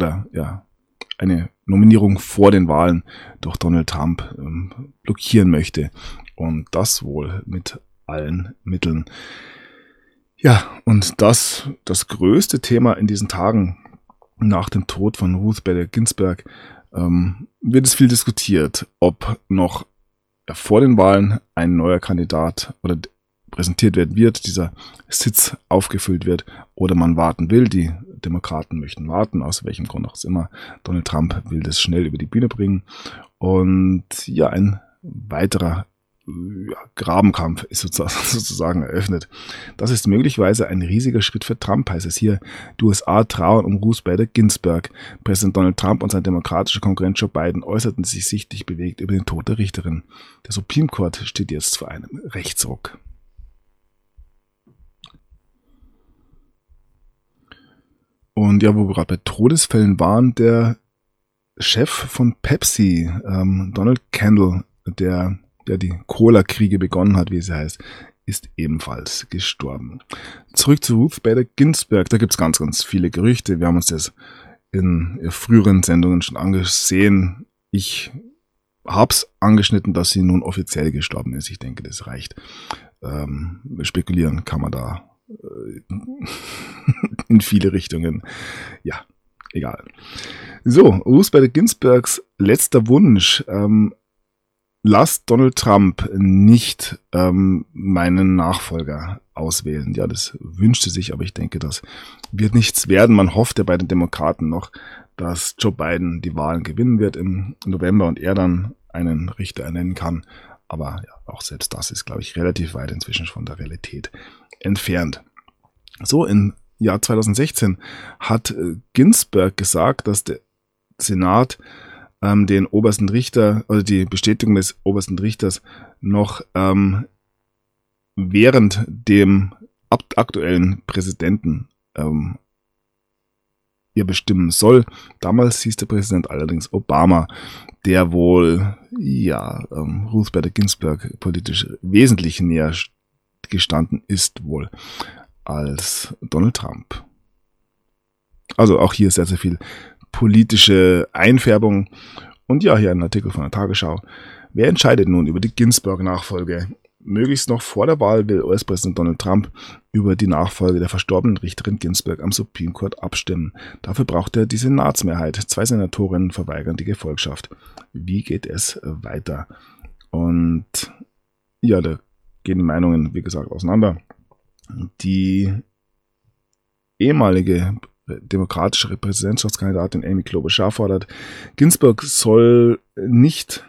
vor den Wahlen durch Donald Trump blockieren möchte. Und das wohl mit allen Mitteln. Ja, und das größte Thema in diesen Tagen nach dem Tod von Ruth Bader Ginsburg wird es viel diskutiert, ob noch vor den Wahlen ein neuer Kandidat oder präsentiert werden wird, dieser Sitz aufgefüllt wird oder man warten will. Die Demokraten möchten warten, aus welchem Grund auch immer. Donald Trump will das schnell über die Bühne bringen. Und ja, ein weiterer Grabenkampf ist sozusagen eröffnet. Das ist möglicherweise ein riesiger Schritt für Trump, heißt es hier. Die USA trauern um Ruth Bader Ginsburg. Präsident Donald Trump und sein demokratischer Konkurrent Joe Biden äußerten sich sichtlich bewegt über den Tod der Richterin. Der Supreme Court steht jetzt vor einem Rechtsruck. Und ja, wo wir gerade bei Todesfällen waren, der Chef von Pepsi, Donald Kendall, der die Cola-Kriege begonnen hat, wie es heißt, ist ebenfalls gestorben. Zurück zu Ruth Bader Ginsburg, da gibt es ganz, ganz viele Gerüchte. Wir haben uns das in früheren Sendungen schon angesehen. Ich habe es angeschnitten, dass sie nun offiziell gestorben ist. Ich denke, das reicht. Spekulieren kann man da in viele Richtungen. Ja, egal. So, Ruth Bader Ginsburgs letzter Wunsch. Lasst Donald Trump nicht meinen Nachfolger auswählen. Ja, das wünschte sich, aber ich denke, das wird nichts werden. Man hofft ja bei den Demokraten noch, dass Joe Biden die Wahlen gewinnen wird im November und er dann einen Richter ernennen kann. Aber ja, auch selbst das ist, glaube ich, relativ weit inzwischen von der Realität entfernt. So, im Jahr 2016 hat Ginsburg gesagt, dass der Senat den obersten Richter oder die Bestätigung des obersten Richters noch während dem aktuellen Präsidenten bestimmen soll. Damals hieß der Präsident allerdings Obama, der wohl Ruth Bader Ginsburg politisch wesentlich näher gestanden ist wohl als Donald Trump. Also auch hier sehr, sehr viel politische Einfärbung. Und ja, hier ein Artikel von der Tagesschau. Wer entscheidet nun über die Ginsburg-Nachfolge? Möglichst noch vor der Wahl will US-Präsident Donald Trump über die Nachfolge der verstorbenen Richterin Ginsburg am Supreme Court abstimmen. Dafür braucht er die Senatsmehrheit. 2 Senatorinnen verweigern die Gefolgschaft. Wie geht es weiter? Und ja, da gehen die Meinungen, wie gesagt, auseinander. Die ehemalige demokratische Präsidentschaftskandidatin Amy Klobuchar fordert, Ginsburg soll nicht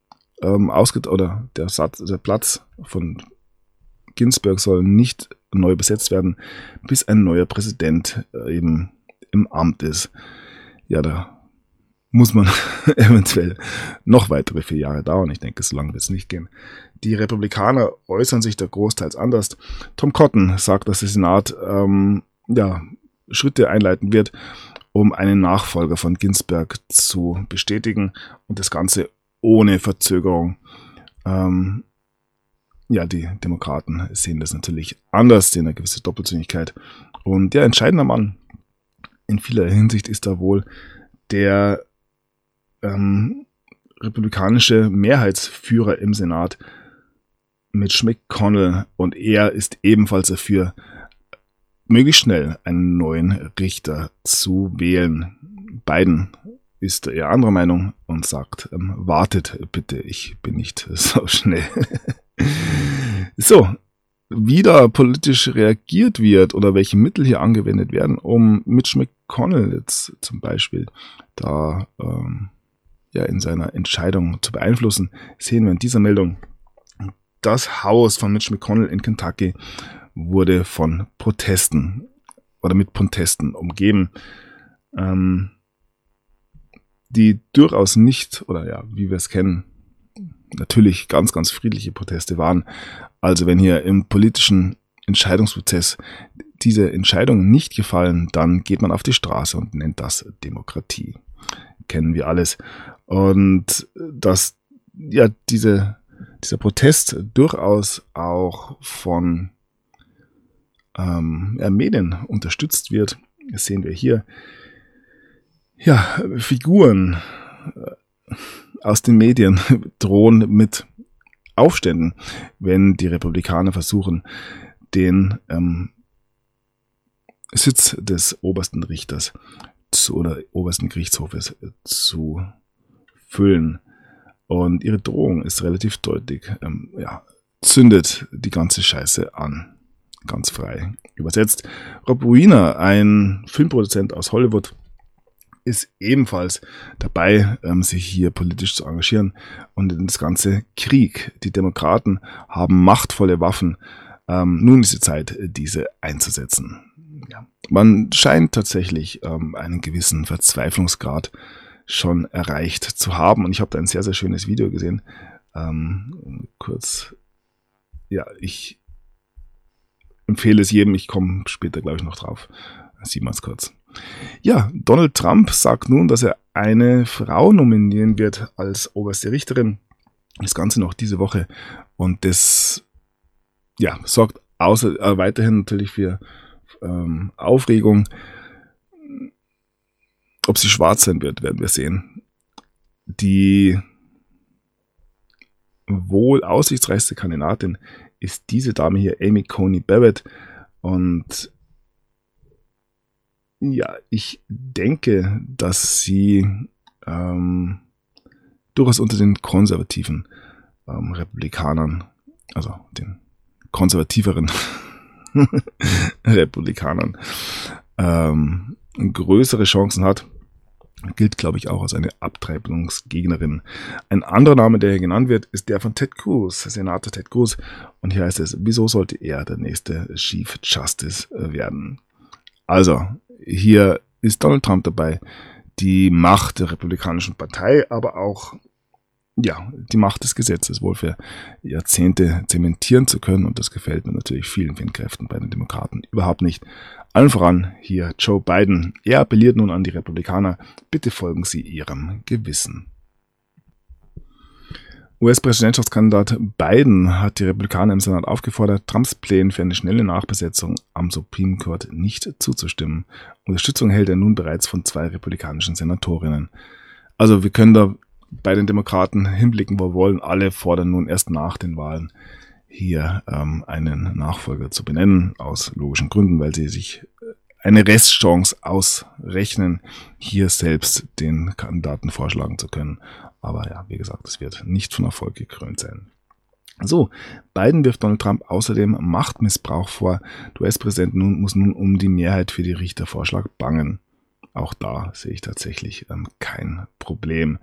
der Platz von Ginsburg soll nicht neu besetzt werden, bis ein neuer Präsident eben im Amt ist. Ja, da muss man eventuell noch weitere 4 Jahre dauern. Ich denke, so lange wird es nicht gehen. Die Republikaner äußern sich da großteils anders. Tom Cotton sagt, dass der Senat Schritte einleiten wird, um einen Nachfolger von Ginsburg zu bestätigen und das Ganze ohne Verzögerung. Die Demokraten sehen das natürlich anders, sehen eine gewisse Doppelzüngigkeit. Und der entscheidende Mann in vieler Hinsicht ist da wohl der republikanische Mehrheitsführer im Senat, Mitch McConnell, und er ist ebenfalls dafür, möglichst schnell einen neuen Richter zu wählen. Biden ist eher anderer Meinung und sagt, wartet bitte, ich bin nicht so schnell. So, wie da politisch reagiert wird oder welche Mittel hier angewendet werden, um Mitch McConnell jetzt zum Beispiel da in seiner Entscheidung zu beeinflussen, sehen wir in dieser Meldung. Das Haus von Mitch McConnell in Kentucky wurde von Protesten oder mit Protesten umgeben. die durchaus nicht, oder ja, wie wir es kennen, natürlich ganz, ganz friedliche Proteste waren. Also wenn hier im politischen Entscheidungsprozess diese Entscheidungen nicht gefallen, dann geht man auf die Straße und nennt das Demokratie. Kennen wir alles. Und dass ja dieser Protest durchaus auch von Medien unterstützt wird, das sehen wir hier. Ja, Figuren aus den Medien drohen mit Aufständen, wenn die Republikaner versuchen, den Sitz des obersten Richters oder obersten Gerichtshofes zu füllen. Und ihre Drohung ist relativ deutlich. Zündet die ganze Scheiße an. Ganz frei übersetzt. Rob Reiner, ein Filmproduzent aus Hollywood, ist ebenfalls dabei, sich hier politisch zu engagieren und in das ganze Krieg. Die Demokraten haben machtvolle Waffen. Nun ist die Zeit, diese einzusetzen. Ja. Man scheint tatsächlich einen gewissen Verzweiflungsgrad schon erreicht zu haben. Und ich habe da ein sehr, sehr schönes Video gesehen. Ich empfehle es jedem. Ich komme später, glaube ich, noch drauf. Sieht man es kurz. Ja, Donald Trump sagt nun, dass er eine Frau nominieren wird als oberste Richterin. Das Ganze noch diese Woche. Und das sorgt weiterhin natürlich für Aufregung. Ob sie schwarz sein wird, werden wir sehen. Die wohl aussichtsreichste Kandidatin ist diese Dame hier, Amy Coney Barrett. Und ja, ich denke, dass sie durchaus unter den konservativen Republikanern, also den konservativeren Republikanern, größere Chancen hat. Gilt, glaube ich, auch als eine Abtreibungsgegnerin. Ein anderer Name, der hier genannt wird, ist der von Ted Cruz, Senator Ted Cruz. Und hier heißt es, wieso sollte er der nächste Chief Justice werden? Also, hier ist Donald Trump dabei, die Macht der Republikanischen Partei, aber auch die Macht des Gesetzes wohl für Jahrzehnte zementieren zu können. Und das gefällt mir natürlich vielen Kräften bei den Demokraten überhaupt nicht. Allen voran hier Joe Biden. Er appelliert nun an die Republikaner, bitte folgen Sie Ihrem Gewissen. US-Präsidentschaftskandidat Biden hat die Republikaner im Senat aufgefordert, Trumps Plänen für eine schnelle Nachbesetzung am Supreme Court nicht zuzustimmen. Unterstützung erhält er nun bereits von 2 republikanischen Senatorinnen. Also wir können da bei den Demokraten hinblicken, wo wir wollen. Alle fordern nun erst nach den Wahlen hier einen Nachfolger zu benennen, aus logischen Gründen, weil sie sich eine Restchance ausrechnen, hier selbst den Kandidaten vorschlagen zu können. Aber ja, wie gesagt, es wird nicht von Erfolg gekrönt sein. So, Biden wirft Donald Trump außerdem Machtmissbrauch vor. Der US-Präsident muss nun um die Mehrheit für die Richtervorschlag bangen. Auch da sehe ich tatsächlich kein Problem.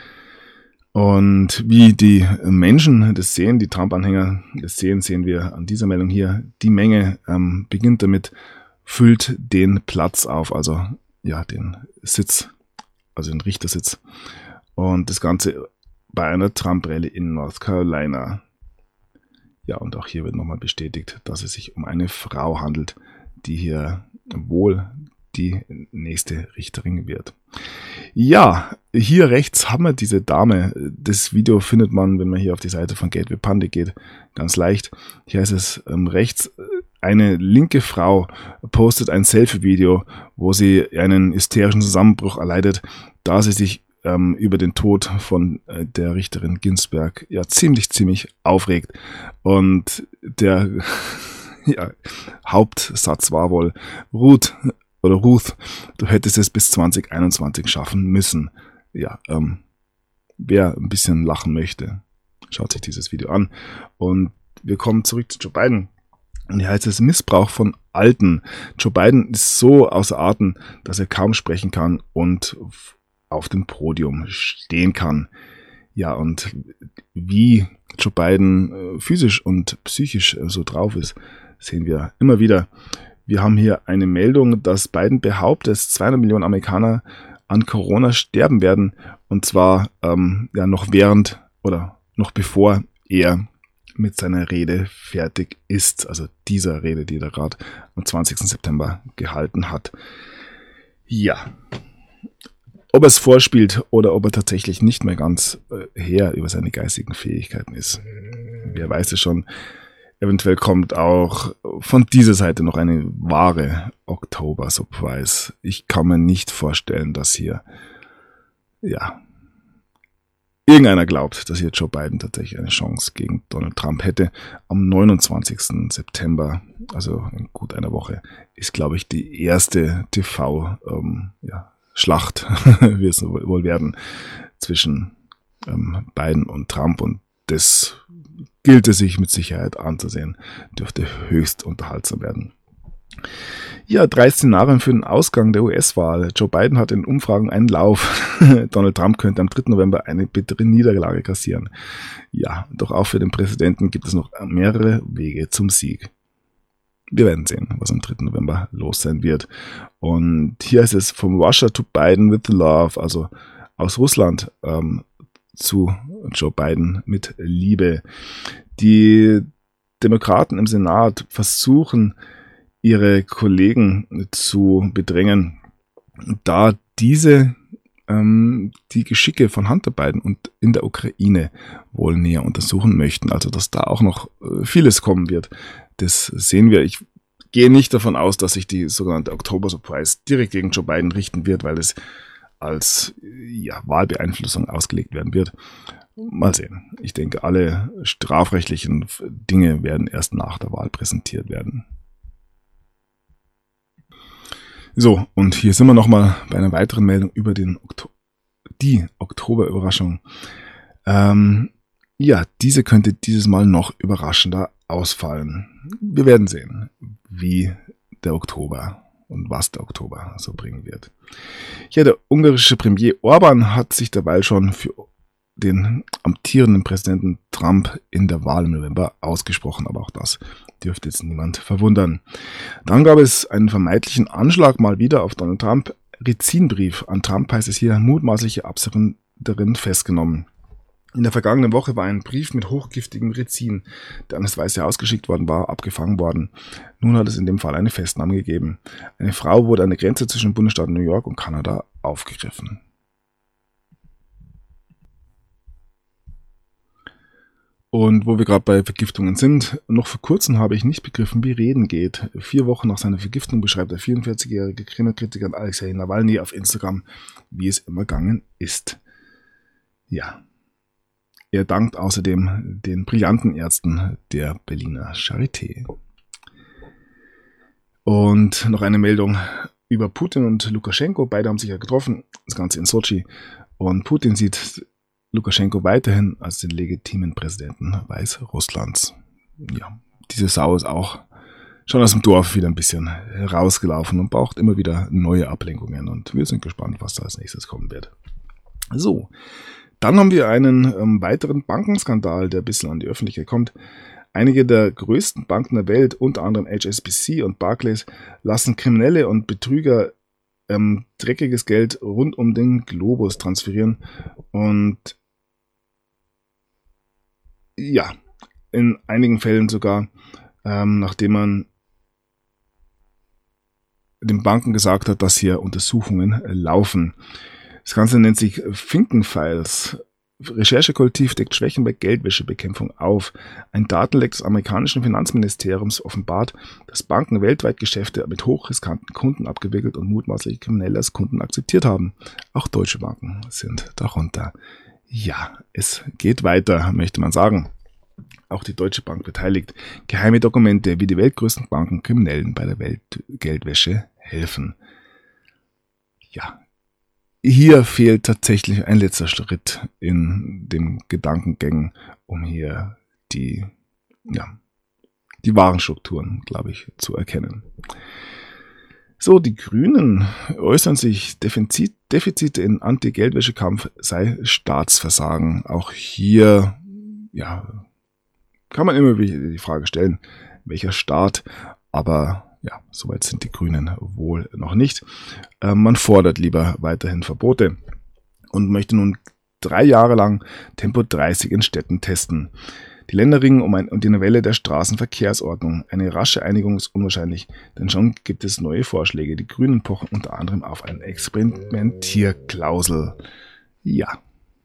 Und wie die Menschen das sehen, die Trump-Anhänger das sehen wir an dieser Meldung hier. Die Menge beginnt damit, füllt den Platz auf, also den Sitz, also den Richtersitz. Und das Ganze bei einer Trump-Rallye in North Carolina. Ja, und auch hier wird nochmal bestätigt, dass es sich um eine Frau handelt, die hier wohl die nächste Richterin wird. Ja, hier rechts haben wir diese Dame. Das Video findet man, wenn man hier auf die Seite von Gateway Pundit geht, ganz leicht. Hier ist es rechts. Eine linke Frau postet ein Selfie-Video, wo sie einen hysterischen Zusammenbruch erleidet, da sie sich über den Tod von der Richterin Ginsburg ziemlich aufregt. Und der Hauptsatz war wohl, Ruth, du hättest es bis 2021 schaffen müssen. Ja, wer ein bisschen lachen möchte, schaut sich dieses Video an. Und wir kommen zurück zu Joe Biden. Und hier heißt es Missbrauch von Alten. Joe Biden ist so außer Atem, dass er kaum sprechen kann und auf dem Podium stehen kann. Ja, und wie Joe Biden physisch und psychisch so drauf ist, sehen wir immer wieder. Wir haben hier eine Meldung, dass Biden behauptet, 200 Millionen Amerikaner an Corona sterben werden. Und zwar noch während oder noch bevor er mit seiner Rede fertig ist. Also dieser Rede, die er gerade am 20. September gehalten hat. Ja. Ob er es vorspielt oder ob er tatsächlich nicht mehr ganz Herr über seine geistigen Fähigkeiten ist. Wer weiß es schon. Eventuell kommt auch von dieser Seite noch eine wahre Oktober-Surprise. Ich kann mir nicht vorstellen, dass hier irgendeiner glaubt, dass hier Joe Biden tatsächlich eine Chance gegen Donald Trump hätte. Am 29. September, also in gut einer Woche, ist, glaube ich, die erste TV-Schlacht, wie es wohl werden, zwischen Biden und Trump. Und das gilt es sich mit Sicherheit anzusehen. Dürfte höchst unterhaltsam werden. Ja, 3 Szenarien für den Ausgang der US-Wahl. Joe Biden hat in Umfragen einen Lauf. Donald Trump könnte am 3. November eine bittere Niederlage kassieren. Ja, doch auch für den Präsidenten gibt es noch mehrere Wege zum Sieg. Wir werden sehen, was am 3. November los sein wird. Und hier ist es from Russia to Biden with love, also aus Russland zu Joe Biden mit Liebe. Die Demokraten im Senat versuchen, ihre Kollegen zu bedrängen, da diese die Geschicke von Hunter Biden und in der Ukraine wohl näher untersuchen möchten. Also, dass da auch noch vieles kommen wird, das sehen wir. Ich gehe nicht davon aus, dass sich die sogenannte Oktober-Surprise direkt gegen Joe Biden richten wird, weil es als Wahlbeeinflussung ausgelegt werden wird. Mal sehen. Ich denke, alle strafrechtlichen Dinge werden erst nach der Wahl präsentiert werden. So, und hier sind wir nochmal bei einer weiteren Meldung über die Oktoberüberraschung. Diese könnte dieses Mal noch überraschender ausfallen. Wir werden sehen, wie der Oktober und was der Oktober so bringen wird. Ja, der ungarische Premier Orbán hat sich derweil schon für den amtierenden Präsidenten Trump in der Wahl im November ausgesprochen, aber auch das dürfte jetzt niemand verwundern. Dann gab es einen vermeintlichen Anschlag mal wieder auf Donald Trump. Rizinbrief an Trump heißt es hier, mutmaßliche Absenderin festgenommen. In der vergangenen Woche war ein Brief mit hochgiftigem Rizin, der an das Weiße Haus geschickt worden war, abgefangen worden. Nun hat es in dem Fall eine Festnahme gegeben. Eine Frau wurde an der Grenze zwischen den Bundesstaaten New York und Kanada aufgegriffen. Und wo wir gerade bei Vergiftungen sind, noch vor kurzem habe ich nicht begriffen, wie Reden geht. 4 Wochen nach seiner Vergiftung beschreibt der 44-jährige Kreml-Kritiker Alexei Nawalny auf Instagram, wie es immer gegangen ist. Ja. Er dankt außerdem den brillanten Ärzten der Berliner Charité. Und noch eine Meldung über Putin und Lukaschenko. Beide haben sich ja getroffen, das Ganze in Sochi. Und Putin sieht Lukaschenko weiterhin als den legitimen Präsidenten Weißrusslands. Ja, diese Sau ist auch schon aus dem Dorf wieder ein bisschen rausgelaufen und braucht immer wieder neue Ablenkungen. Und wir sind gespannt, was da als nächstes kommen wird. So, dann haben wir einen weiteren Bankenskandal, der ein bisschen an die Öffentlichkeit kommt. Einige der größten Banken der Welt, unter anderem HSBC und Barclays, lassen Kriminelle und Betrüger dreckiges Geld rund um den Globus transferieren. Und ja, in einigen Fällen sogar, nachdem man den Banken gesagt hat, dass hier Untersuchungen laufen. Das Ganze nennt sich Finkenfiles. Recherchekollektiv deckt Schwächen bei Geldwäschebekämpfung auf. Ein Datenleck des amerikanischen Finanzministeriums offenbart, dass Banken weltweit Geschäfte mit hochriskanten Kunden abgewickelt und mutmaßliche Kriminelle als Kunden akzeptiert haben. Auch deutsche Banken sind darunter. Ja, es geht weiter, möchte man sagen. Auch die Deutsche Bank beteiligt. Geheime Dokumente, wie die weltgrößten Banken Kriminellen bei der Geldwäsche helfen. Ja, hier fehlt tatsächlich ein letzter Schritt in den Gedankengängen, um hier die wahren Strukturen, glaube ich, zu erkennen. So, die Grünen äußern sich, Defizite in Anti-Geldwäschekampf sei Staatsversagen. Auch hier, kann man immer wieder die Frage stellen, welcher Staat, aber ja, soweit sind die Grünen wohl noch nicht. Man fordert lieber weiterhin Verbote und möchte nun 3 Jahre lang Tempo 30 in Städten testen. Die Länder ringen um die Novelle der Straßenverkehrsordnung. Eine rasche Einigung ist unwahrscheinlich, denn schon gibt es neue Vorschläge. Die Grünen pochen unter anderem auf eine Experimentierklausel. Ja.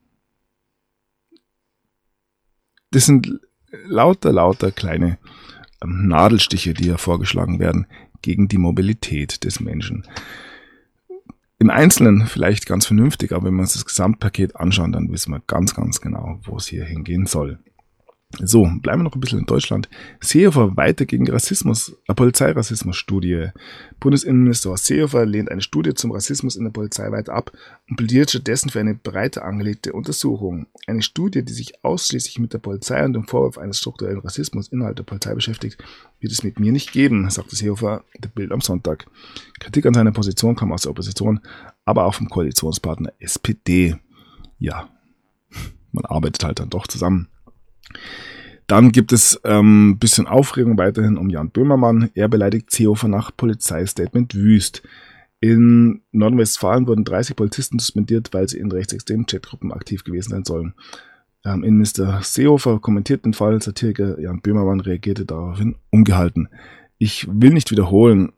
Das sind lauter kleine Nadelstiche, die hier vorgeschlagen werden gegen die Mobilität des Menschen. Im Einzelnen vielleicht ganz vernünftig, aber wenn wir uns das Gesamtpaket anschauen, dann wissen wir ganz genau, wo es hier hingehen soll. So, bleiben wir noch ein bisschen in Deutschland. Seehofer weiter gegen Rassismus, Polizeirassismus-Studie. Bundesinnenminister Horst Seehofer lehnt eine Studie zum Rassismus in der Polizei weiter ab und plädiert stattdessen für eine breiter angelegte Untersuchung. Eine Studie, die sich ausschließlich mit der Polizei und dem Vorwurf eines strukturellen Rassismus innerhalb der Polizei beschäftigt, wird es mit mir nicht geben, sagte Seehofer der Bild am Sonntag. Kritik an seiner Position kam aus der Opposition, aber auch vom Koalitionspartner SPD. Ja, man arbeitet halt dann doch zusammen. Dann gibt es ein bisschen Aufregung weiterhin um Jan Böhmermann. Er beleidigt Seehofer nach Polizeistatement wüst. In Nordrhein-Westfalen wurden 30 Polizisten suspendiert, weil sie in rechtsextremen Chatgruppen aktiv gewesen sein sollen. Innenminister Seehofer kommentiert den Fall. Satiriker Jan Böhmermann reagierte daraufhin ungehalten. Ich will nicht wiederholen,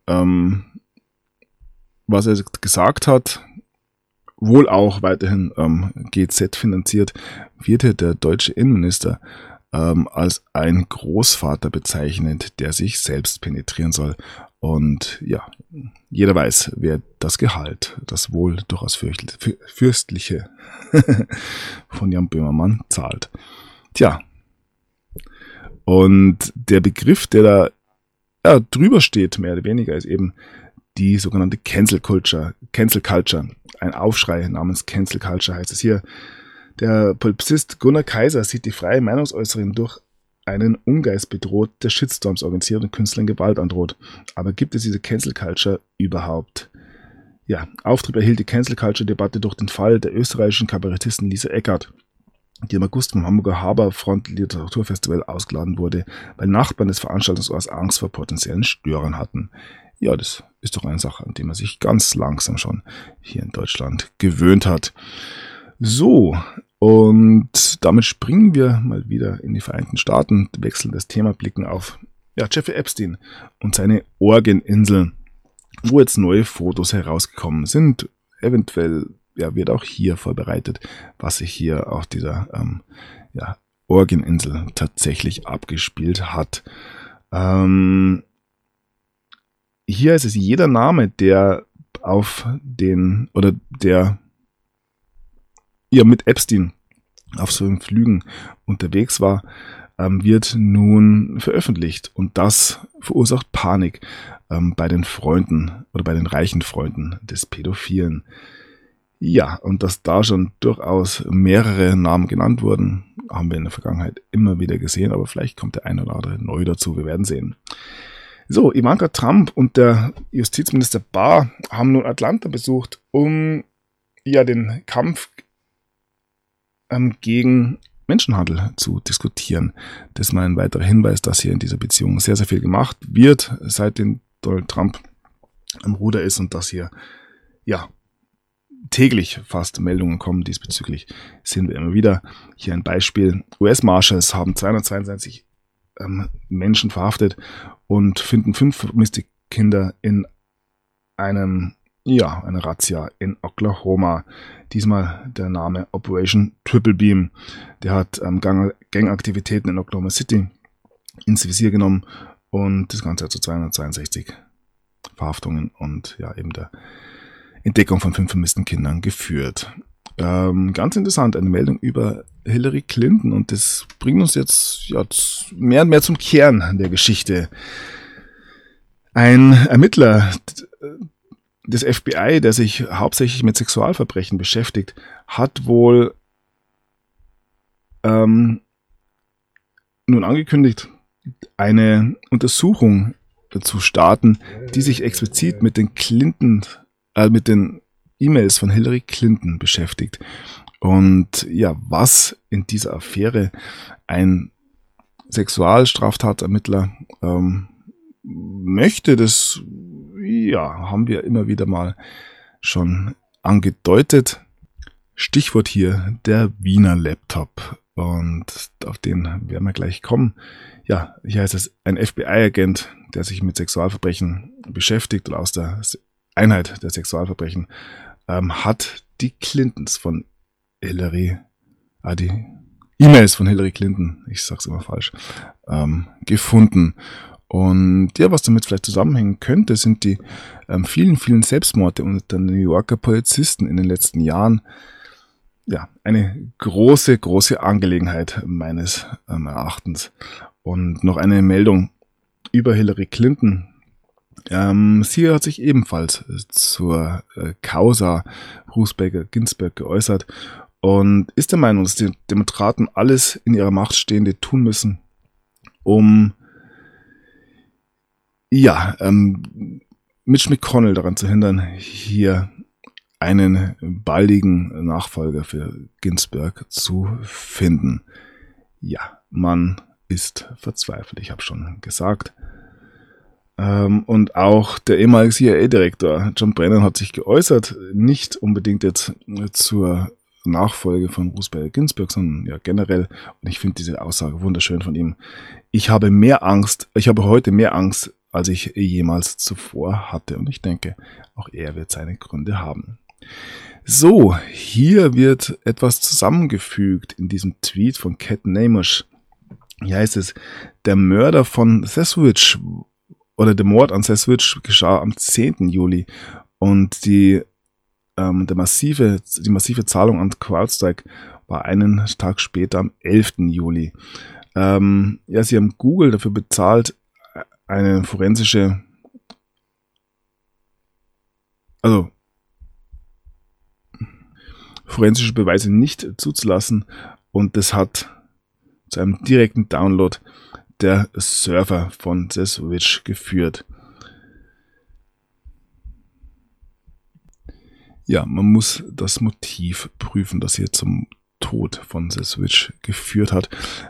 was er gesagt hat. Wohl auch weiterhin GZ finanziert, wird der deutsche Innenminister als ein Großvater bezeichnet, der sich selbst penetrieren soll. Und ja, jeder weiß, wer das Gehalt, das wohl durchaus fürstliche von Jan Böhmermann zahlt. Tja, und der Begriff, der da drüber steht, mehr oder weniger, ist eben die sogenannte Cancel Culture. Ein Aufschrei namens Cancel Culture heißt es hier. Der Publizist Gunnar Kaiser sieht die freie Meinungsäußerung durch einen Ungeist bedroht, der Shitstorms organisiert und Künstlern Gewalt androht. Aber gibt es diese Cancel Culture überhaupt? Ja, Auftrieb erhielt die Cancel Culture Debatte durch den Fall der österreichischen Kabarettistin Lisa Eckert, die im August vom Hamburger Haberfront Literaturfestival ausgeladen wurde, weil Nachbarn des Veranstaltungsorts Angst vor potenziellen Störern hatten. Ja, das ist doch eine Sache, an die man sich ganz langsam schon hier in Deutschland gewöhnt hat. So, und damit springen wir mal wieder in die Vereinigten Staaten, wechseln das Thema, blicken auf Jeffrey Epstein und seine Orgeninsel, wo jetzt neue Fotos herausgekommen sind. Eventuell wird auch hier vorbereitet, was sich hier auf dieser Orgeninsel tatsächlich abgespielt hat. Hier ist es jeder Name, der auf den oder der mit Epstein auf so einem Flügen unterwegs war, wird nun veröffentlicht. Und das verursacht Panik bei den Freunden oder bei den reichen Freunden des Pädophilen. Ja, und dass da schon durchaus mehrere Namen genannt wurden, haben wir in der Vergangenheit immer wieder gesehen, aber vielleicht kommt der ein oder andere neu dazu, wir werden sehen. So, Ivanka Trump und der Justizminister Barr haben nun Atlanta besucht, um den Kampf gegen Menschenhandel zu diskutieren. Das ist mal ein weiterer Hinweis, dass hier in dieser Beziehung sehr viel gemacht wird, seitdem Donald Trump am Ruder ist und dass hier täglich fast Meldungen kommen diesbezüglich, sehen wir immer wieder. Hier ein Beispiel. US-Marshals haben 222 Menschen verhaftet und finden 5 vermisste Kinder in einer Razzia in Oklahoma. Diesmal der Name Operation Triple Beam. Der hat Gangaktivitäten in Oklahoma City ins Visier genommen und das Ganze hat zu 262 Verhaftungen und eben der Entdeckung von 5 vermissten Kindern geführt. Ganz interessant, eine Meldung über Hillary Clinton und das bringt uns jetzt mehr und mehr zum Kern der Geschichte. Ein Ermittler des FBI, der sich hauptsächlich mit Sexualverbrechen beschäftigt, hat wohl nun angekündigt, eine Untersuchung zu starten, die sich explizit mit den E-Mails von Hillary Clinton beschäftigt. Und was in dieser Affäre ein Sexualstraftatermittler möchte, das haben wir immer wieder mal schon angedeutet. Stichwort hier der Wiener Laptop, und auf den werden wir gleich kommen. Ja, hier heißt es, ein FBI-Agent, der sich mit Sexualverbrechen beschäftigt oder aus der Einheit der Sexualverbrechen, hat die Clintons von Hillary, die E-Mails von Hillary Clinton, ich sag's immer falsch, gefunden. Und ja, was damit vielleicht zusammenhängen könnte, sind die vielen, vielen Selbstmorde unter New Yorker Polizisten in den letzten Jahren. Ja, eine große, große Angelegenheit meines Erachtens. Und noch eine Meldung über Hillary Clinton. Sie hat sich ebenfalls zur Causa Ruth Bader Ginsburg geäußert und ist der Meinung, dass die Demokraten alles in ihrer Macht Stehende tun müssen, um Mitch McConnell daran zu hindern, hier einen baldigen Nachfolger für Ginsburg zu finden. Ja, man ist verzweifelt, ich habe schon gesagt. Und auch der ehemalige CIA-Direktor John Brennan hat sich geäußert, nicht unbedingt jetzt zur Nachfolge von Ruth Bader Ginsburg, sondern ja generell. Und ich finde diese Aussage wunderschön von ihm. Ich habe heute mehr Angst, als ich jemals zuvor hatte. Und ich denke, auch er wird seine Gründe haben. So, hier wird etwas zusammengefügt in diesem Tweet von Cat Namush. Hier heißt es, der Mörder von Seswich oder der Mord an Seswich geschah am 10. Juli und die massive Zahlung an CrowdStrike war einen Tag später am 11. Juli. Sie haben Google dafür bezahlt, eine forensische Beweise nicht zuzulassen, und das hat zu einem direkten Download der Server von Seswich geführt. Ja, man muss das Motiv prüfen, das hier zum Tod von Seswich geführt hat.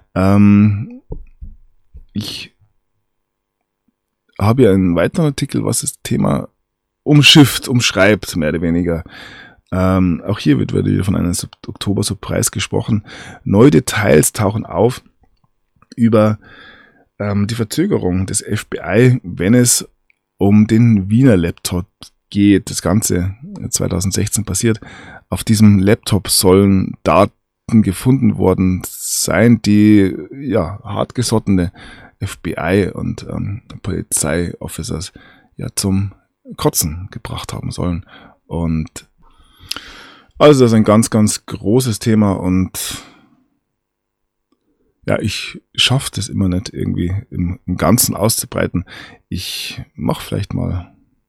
Ich habe hier einen weiteren Artikel, was das Thema umschreibt, mehr oder weniger. Auch hier wird wieder von einem Oktober-Surprise gesprochen. Neue Details tauchen auf über die Verzögerung des FBI, wenn es um den Wiener Laptop geht. Das Ganze 2016 passiert. Auf diesem Laptop sollen Daten gefunden worden sein, die hartgesottene FBI und Polizei-Officers zum Kotzen gebracht haben sollen. Und also das ist ein ganz, ganz großes Thema, und ja, ich schaffe das immer nicht irgendwie im Ganzen auszubreiten. Ich mache vielleicht mal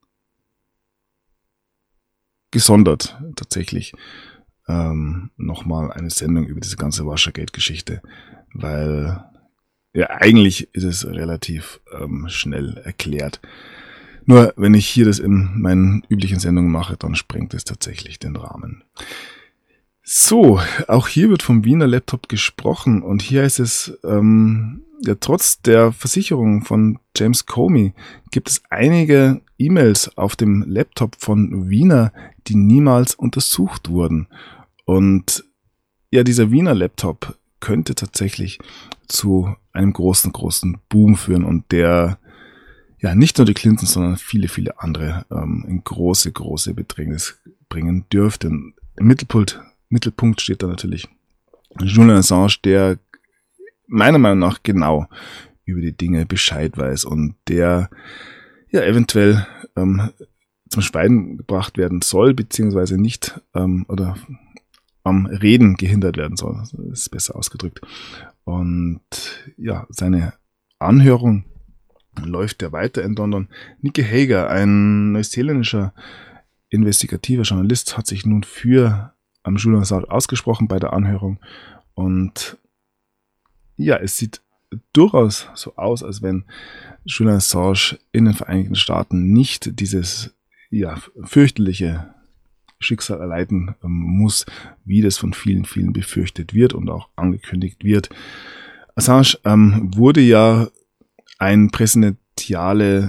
gesondert tatsächlich nochmal eine Sendung über diese ganze Watergate-Geschichte, weil ja, eigentlich ist es relativ schnell erklärt. Nur wenn ich hier das in meinen üblichen Sendungen mache, dann sprengt es tatsächlich den Rahmen. So, auch hier wird vom Wiener Laptop gesprochen, und hier heißt es, trotz der Versicherung von James Comey gibt es einige E-Mails auf dem Laptop von Wiener, die niemals untersucht wurden. Und ja, dieser Wiener Laptop könnte tatsächlich zu einem großen, großen Boom führen, und der nicht nur die Clintons, sondern viele, viele andere in große, große Bedrängnis bringen dürfte. Im Mittelpunkt steht da natürlich Julian Assange, der meiner Meinung nach genau über die Dinge Bescheid weiß und der eventuell zum Schweigen gebracht werden soll, beziehungsweise nicht oder am Reden gehindert werden soll. Das ist besser ausgedrückt. Und ja, seine Anhörung läuft ja weiter in London. Nicky Hager, ein neuseeländischer investigativer Journalist, hat sich nun für Julian Assange ausgesprochen bei der Anhörung. Und ja, es sieht durchaus so aus, als wenn Julian Assange in den Vereinigten Staaten nicht dieses fürchterliche Schicksal erleiden muss, wie das von vielen, vielen befürchtet wird und auch angekündigt wird. Assange wurde ja ein mediale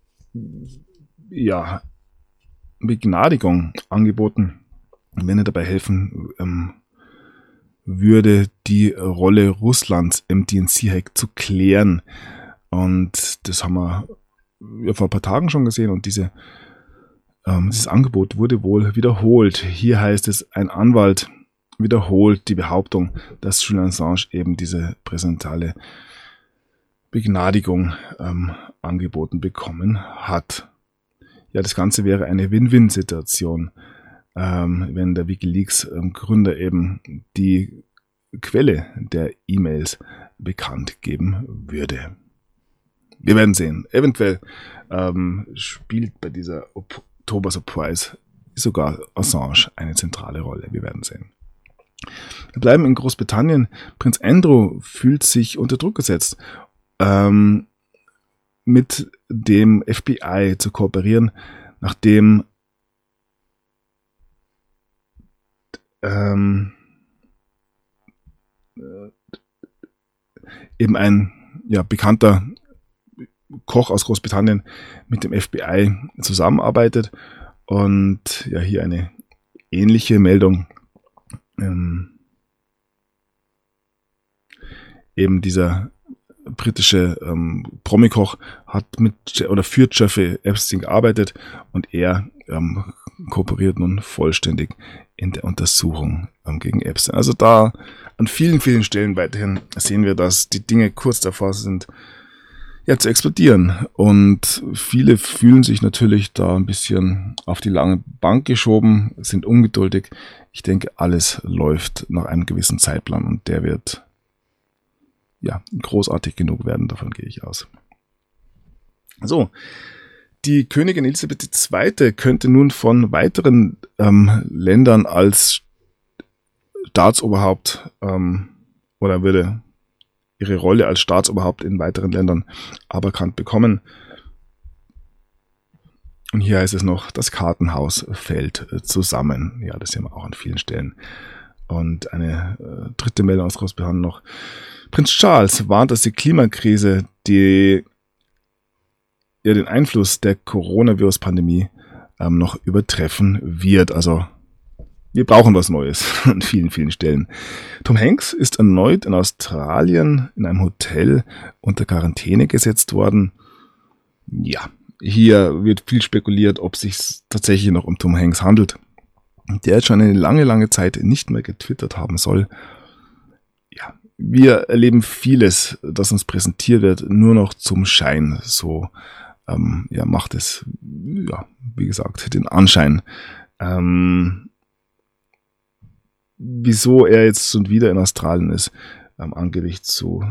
Begnadigung angeboten, wenn er dabei helfen würde, die Rolle Russlands im DNC-Hack zu klären. Und das haben wir vor ein paar Tagen schon gesehen und dieses Angebot wurde wohl wiederholt. Hier heißt es, ein Anwalt wiederholt die Behauptung, dass Julian Assange eben diese präsentale Begnadigung angeboten bekommen hat. Ja, das Ganze wäre eine Win-Win-Situation, wenn der WikiLeaks-Gründer eben die Quelle der E-Mails bekannt geben würde. Wir werden sehen. Eventuell spielt bei dieser Oktober-Surprise sogar Assange eine zentrale Rolle. Wir werden sehen. Wir bleiben in Großbritannien. Prinz Andrew fühlt sich unter Druck gesetzt, mit dem FBI zu kooperieren, nachdem eben ein bekannter Koch aus Großbritannien mit dem FBI zusammenarbeitet. Und ja, hier eine ähnliche Meldung. Eben dieser britische Promikoch hat für Jeffrey Epstein gearbeitet und er kooperiert nun vollständig in der Untersuchung gegen Epstein. Also da an vielen, vielen Stellen weiterhin sehen wir, dass die Dinge kurz davor sind, zu explodieren. Und viele fühlen sich natürlich da ein bisschen auf die lange Bank geschoben, sind ungeduldig. Ich denke, alles läuft nach einem gewissen Zeitplan und der wird großartig genug werden, davon gehe ich aus. So, die Königin Elisabeth II. Könnte nun von weiteren Ländern als Staatsoberhaupt oder würde ihre Rolle als Staatsoberhaupt in weiteren Ländern aberkannt bekommen. Und hier heißt es noch, das Kartenhaus fällt zusammen. Ja, das sehen wir auch an vielen Stellen. Und eine dritte Meldung aus Großbritannien noch. Prinz Charles warnt, dass die Klimakrise den Einfluss der Coronavirus-Pandemie noch übertreffen wird. Also wir brauchen was Neues an vielen, vielen Stellen. Tom Hanks ist erneut in Australien in einem Hotel unter Quarantäne gesetzt worden. Ja, hier wird viel spekuliert, ob es sich tatsächlich noch um Tom Hanks handelt, der jetzt schon eine lange, lange Zeit nicht mehr getwittert haben soll. Ja, wir erleben vieles, das uns präsentiert wird, nur noch zum Schein. So macht es, wie gesagt, den Anschein. Wieso er jetzt schon wieder in Australien ist, angeblich zu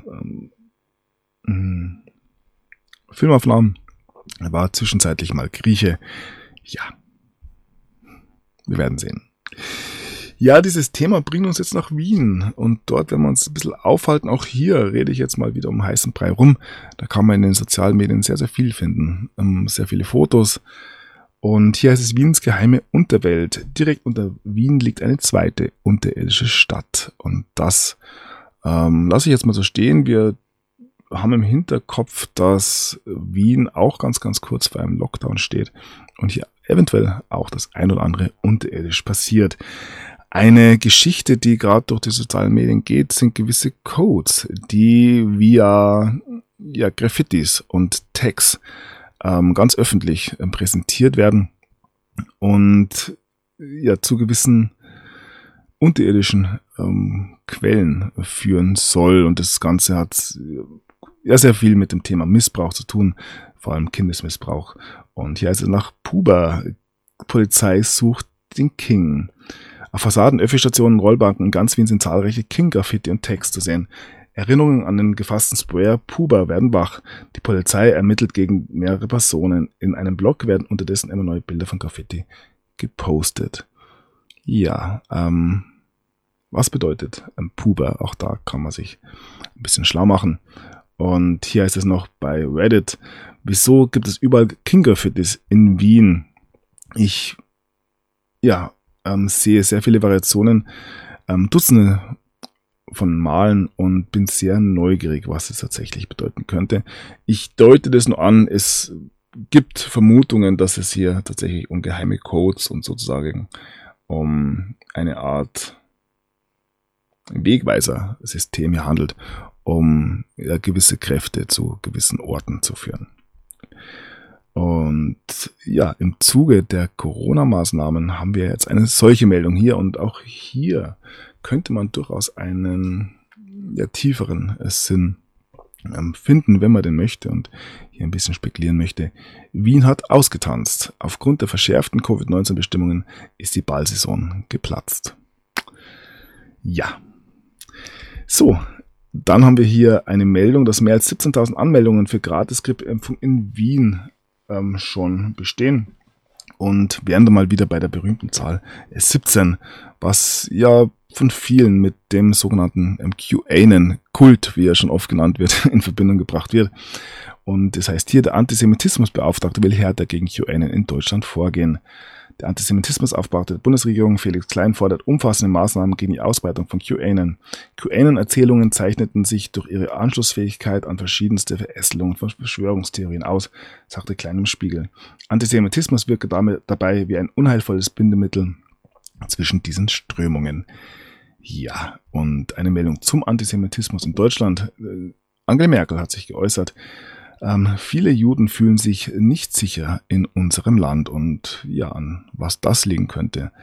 Filmaufnahmen. Er war zwischenzeitlich mal Grieche. Ja, wir werden sehen. Ja, dieses Thema bringt uns jetzt nach Wien und dort werden wir uns ein bisschen aufhalten. Auch hier rede ich jetzt mal wieder um heißen Brei rum. Da kann man in den sozialen Medien sehr, sehr viel finden. Sehr viele Fotos. Und hier heißt es Wiens geheime Unterwelt. Direkt unter Wien liegt eine zweite unterirdische Stadt. Und das lasse ich jetzt mal so stehen. Wir haben im Hinterkopf, dass Wien auch ganz, ganz kurz vor einem Lockdown steht. Und hier eventuell auch das ein oder andere unterirdisch passiert. Eine Geschichte, die gerade durch die sozialen Medien geht, sind gewisse Codes, die via Graffitis und Tags ganz öffentlich präsentiert werden und zu gewissen unterirdischen Quellen führen soll. Und das Ganze hat sehr viel mit dem Thema Missbrauch zu tun, vor allem Kindesmissbrauch. Und hier heißt es nach Puber, Polizei sucht den King. Auf Fassaden, Öffi-Stationen, Rollbanken in ganz Wien sind zahlreiche King-Graffiti und Text zu sehen. Erinnerungen an den gefassten Sprayer Puber werden wach. Die Polizei ermittelt gegen mehrere Personen. In einem Blog werden unterdessen immer neue Bilder von Graffiti gepostet. Ja, was bedeutet ein Puber? Auch da kann man sich ein bisschen schlau machen. Und hier heißt es noch bei Reddit, wieso gibt es überall King-Graffitis in Wien? Ich sehe sehr viele Variationen. Dutzende von Malen und bin sehr neugierig, was es tatsächlich bedeuten könnte. Ich deute das nur an, es gibt Vermutungen, dass es hier tatsächlich um geheime Codes und sozusagen um eine Art Wegweiser-System hier handelt, um gewisse Kräfte zu gewissen Orten zu führen. Und ja, im Zuge der Corona-Maßnahmen haben wir jetzt eine solche Meldung hier und auch hier könnte man durchaus einen tieferen Sinn finden, wenn man den möchte und hier ein bisschen spekulieren möchte. Wien hat ausgetanzt. Aufgrund der verschärften Covid-19-Bestimmungen ist die Ballsaison geplatzt. Ja. So, dann haben wir hier eine Meldung, dass mehr als 17.000 Anmeldungen für Gratis-Grippeimpfung in Wien schon bestehen und wären dann mal wieder bei der berühmten Zahl 17, was ja von vielen mit dem sogenannten QAnon-Kult, wie er schon oft genannt wird, in Verbindung gebracht wird. Und das heißt hier, der Antisemitismusbeauftragte will härter gegen QAnon in Deutschland vorgehen. Der Antisemitismusauftragte der Bundesregierung Felix Klein fordert umfassende Maßnahmen gegen die Ausbreitung von QAnon. QAnon-Erzählungen zeichneten sich durch ihre Anschlussfähigkeit an verschiedenste Verästelungen von Verschwörungstheorien aus, sagte Klein im Spiegel. Antisemitismus wirke dabei wie ein unheilvolles Bindemittel zwischen diesen Strömungen. Ja, und eine Meldung zum Antisemitismus in Deutschland. Angela Merkel hat sich geäußert. Viele Juden fühlen sich nicht sicher in unserem Land und ja, an was das liegen könnte,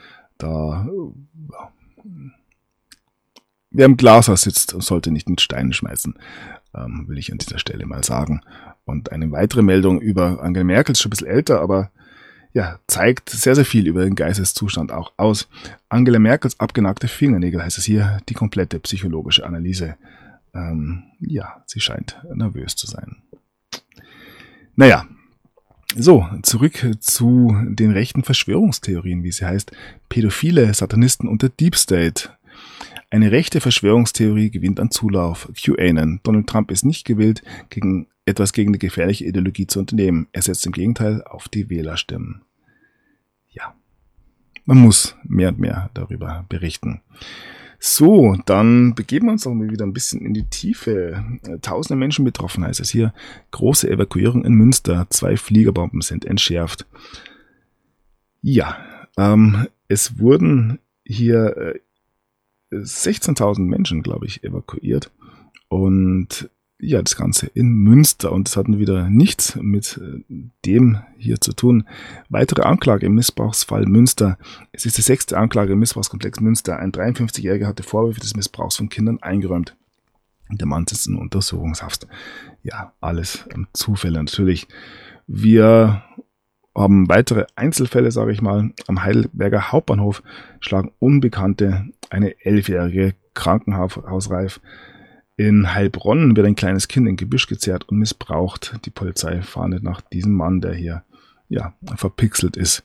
wer im Glashaus sitzt, sollte nicht mit Steinen schmeißen, will ich an dieser Stelle mal sagen. Und eine weitere Meldung über Angela Merkel ist schon ein bisschen älter, aber ja, zeigt sehr, sehr viel über den Geisteszustand auch aus. Angela Merkels abgenagte Fingernägel, heißt es hier, die komplette psychologische Analyse. Ja, sie scheint nervös zu sein. Naja, so, zurück zu den rechten Verschwörungstheorien, wie sie heißt. Pädophile, Satanisten und der Deep State. Eine rechte Verschwörungstheorie gewinnt an Zulauf. QAnon. Donald Trump ist nicht gewillt, etwas gegen die gefährliche Ideologie zu unternehmen. Er setzt im Gegenteil auf die Wählerstimmen. Ja, man muss mehr und mehr darüber berichten. So, dann begeben wir uns auch mal wieder ein bisschen in die Tiefe. Tausende Menschen betroffen, heißt es hier. Große Evakuierung in Münster. 2 Fliegerbomben sind entschärft. Ja, es wurden hier 16.000 Menschen, glaube ich, evakuiert. Und ja, das Ganze in Münster. Und das hat wieder nichts mit dem hier zu tun. Weitere Anklage im Missbrauchsfall Münster. Es ist die 6. Anklage im Missbrauchskomplex Münster. Ein 53-Jähriger hatte Vorwürfe des Missbrauchs von Kindern eingeräumt. Der Mann sitzt in Untersuchungshaft. Ja, alles Zufälle natürlich. Wir haben weitere Einzelfälle, sage ich mal. Am Heidelberger Hauptbahnhof schlagen Unbekannte eine 11-jährige krankenhausreif. In Heilbronn wird ein kleines Kind in Gebüsch gezerrt und missbraucht. Die Polizei fahndet nach diesem Mann, der hier ja verpixelt ist.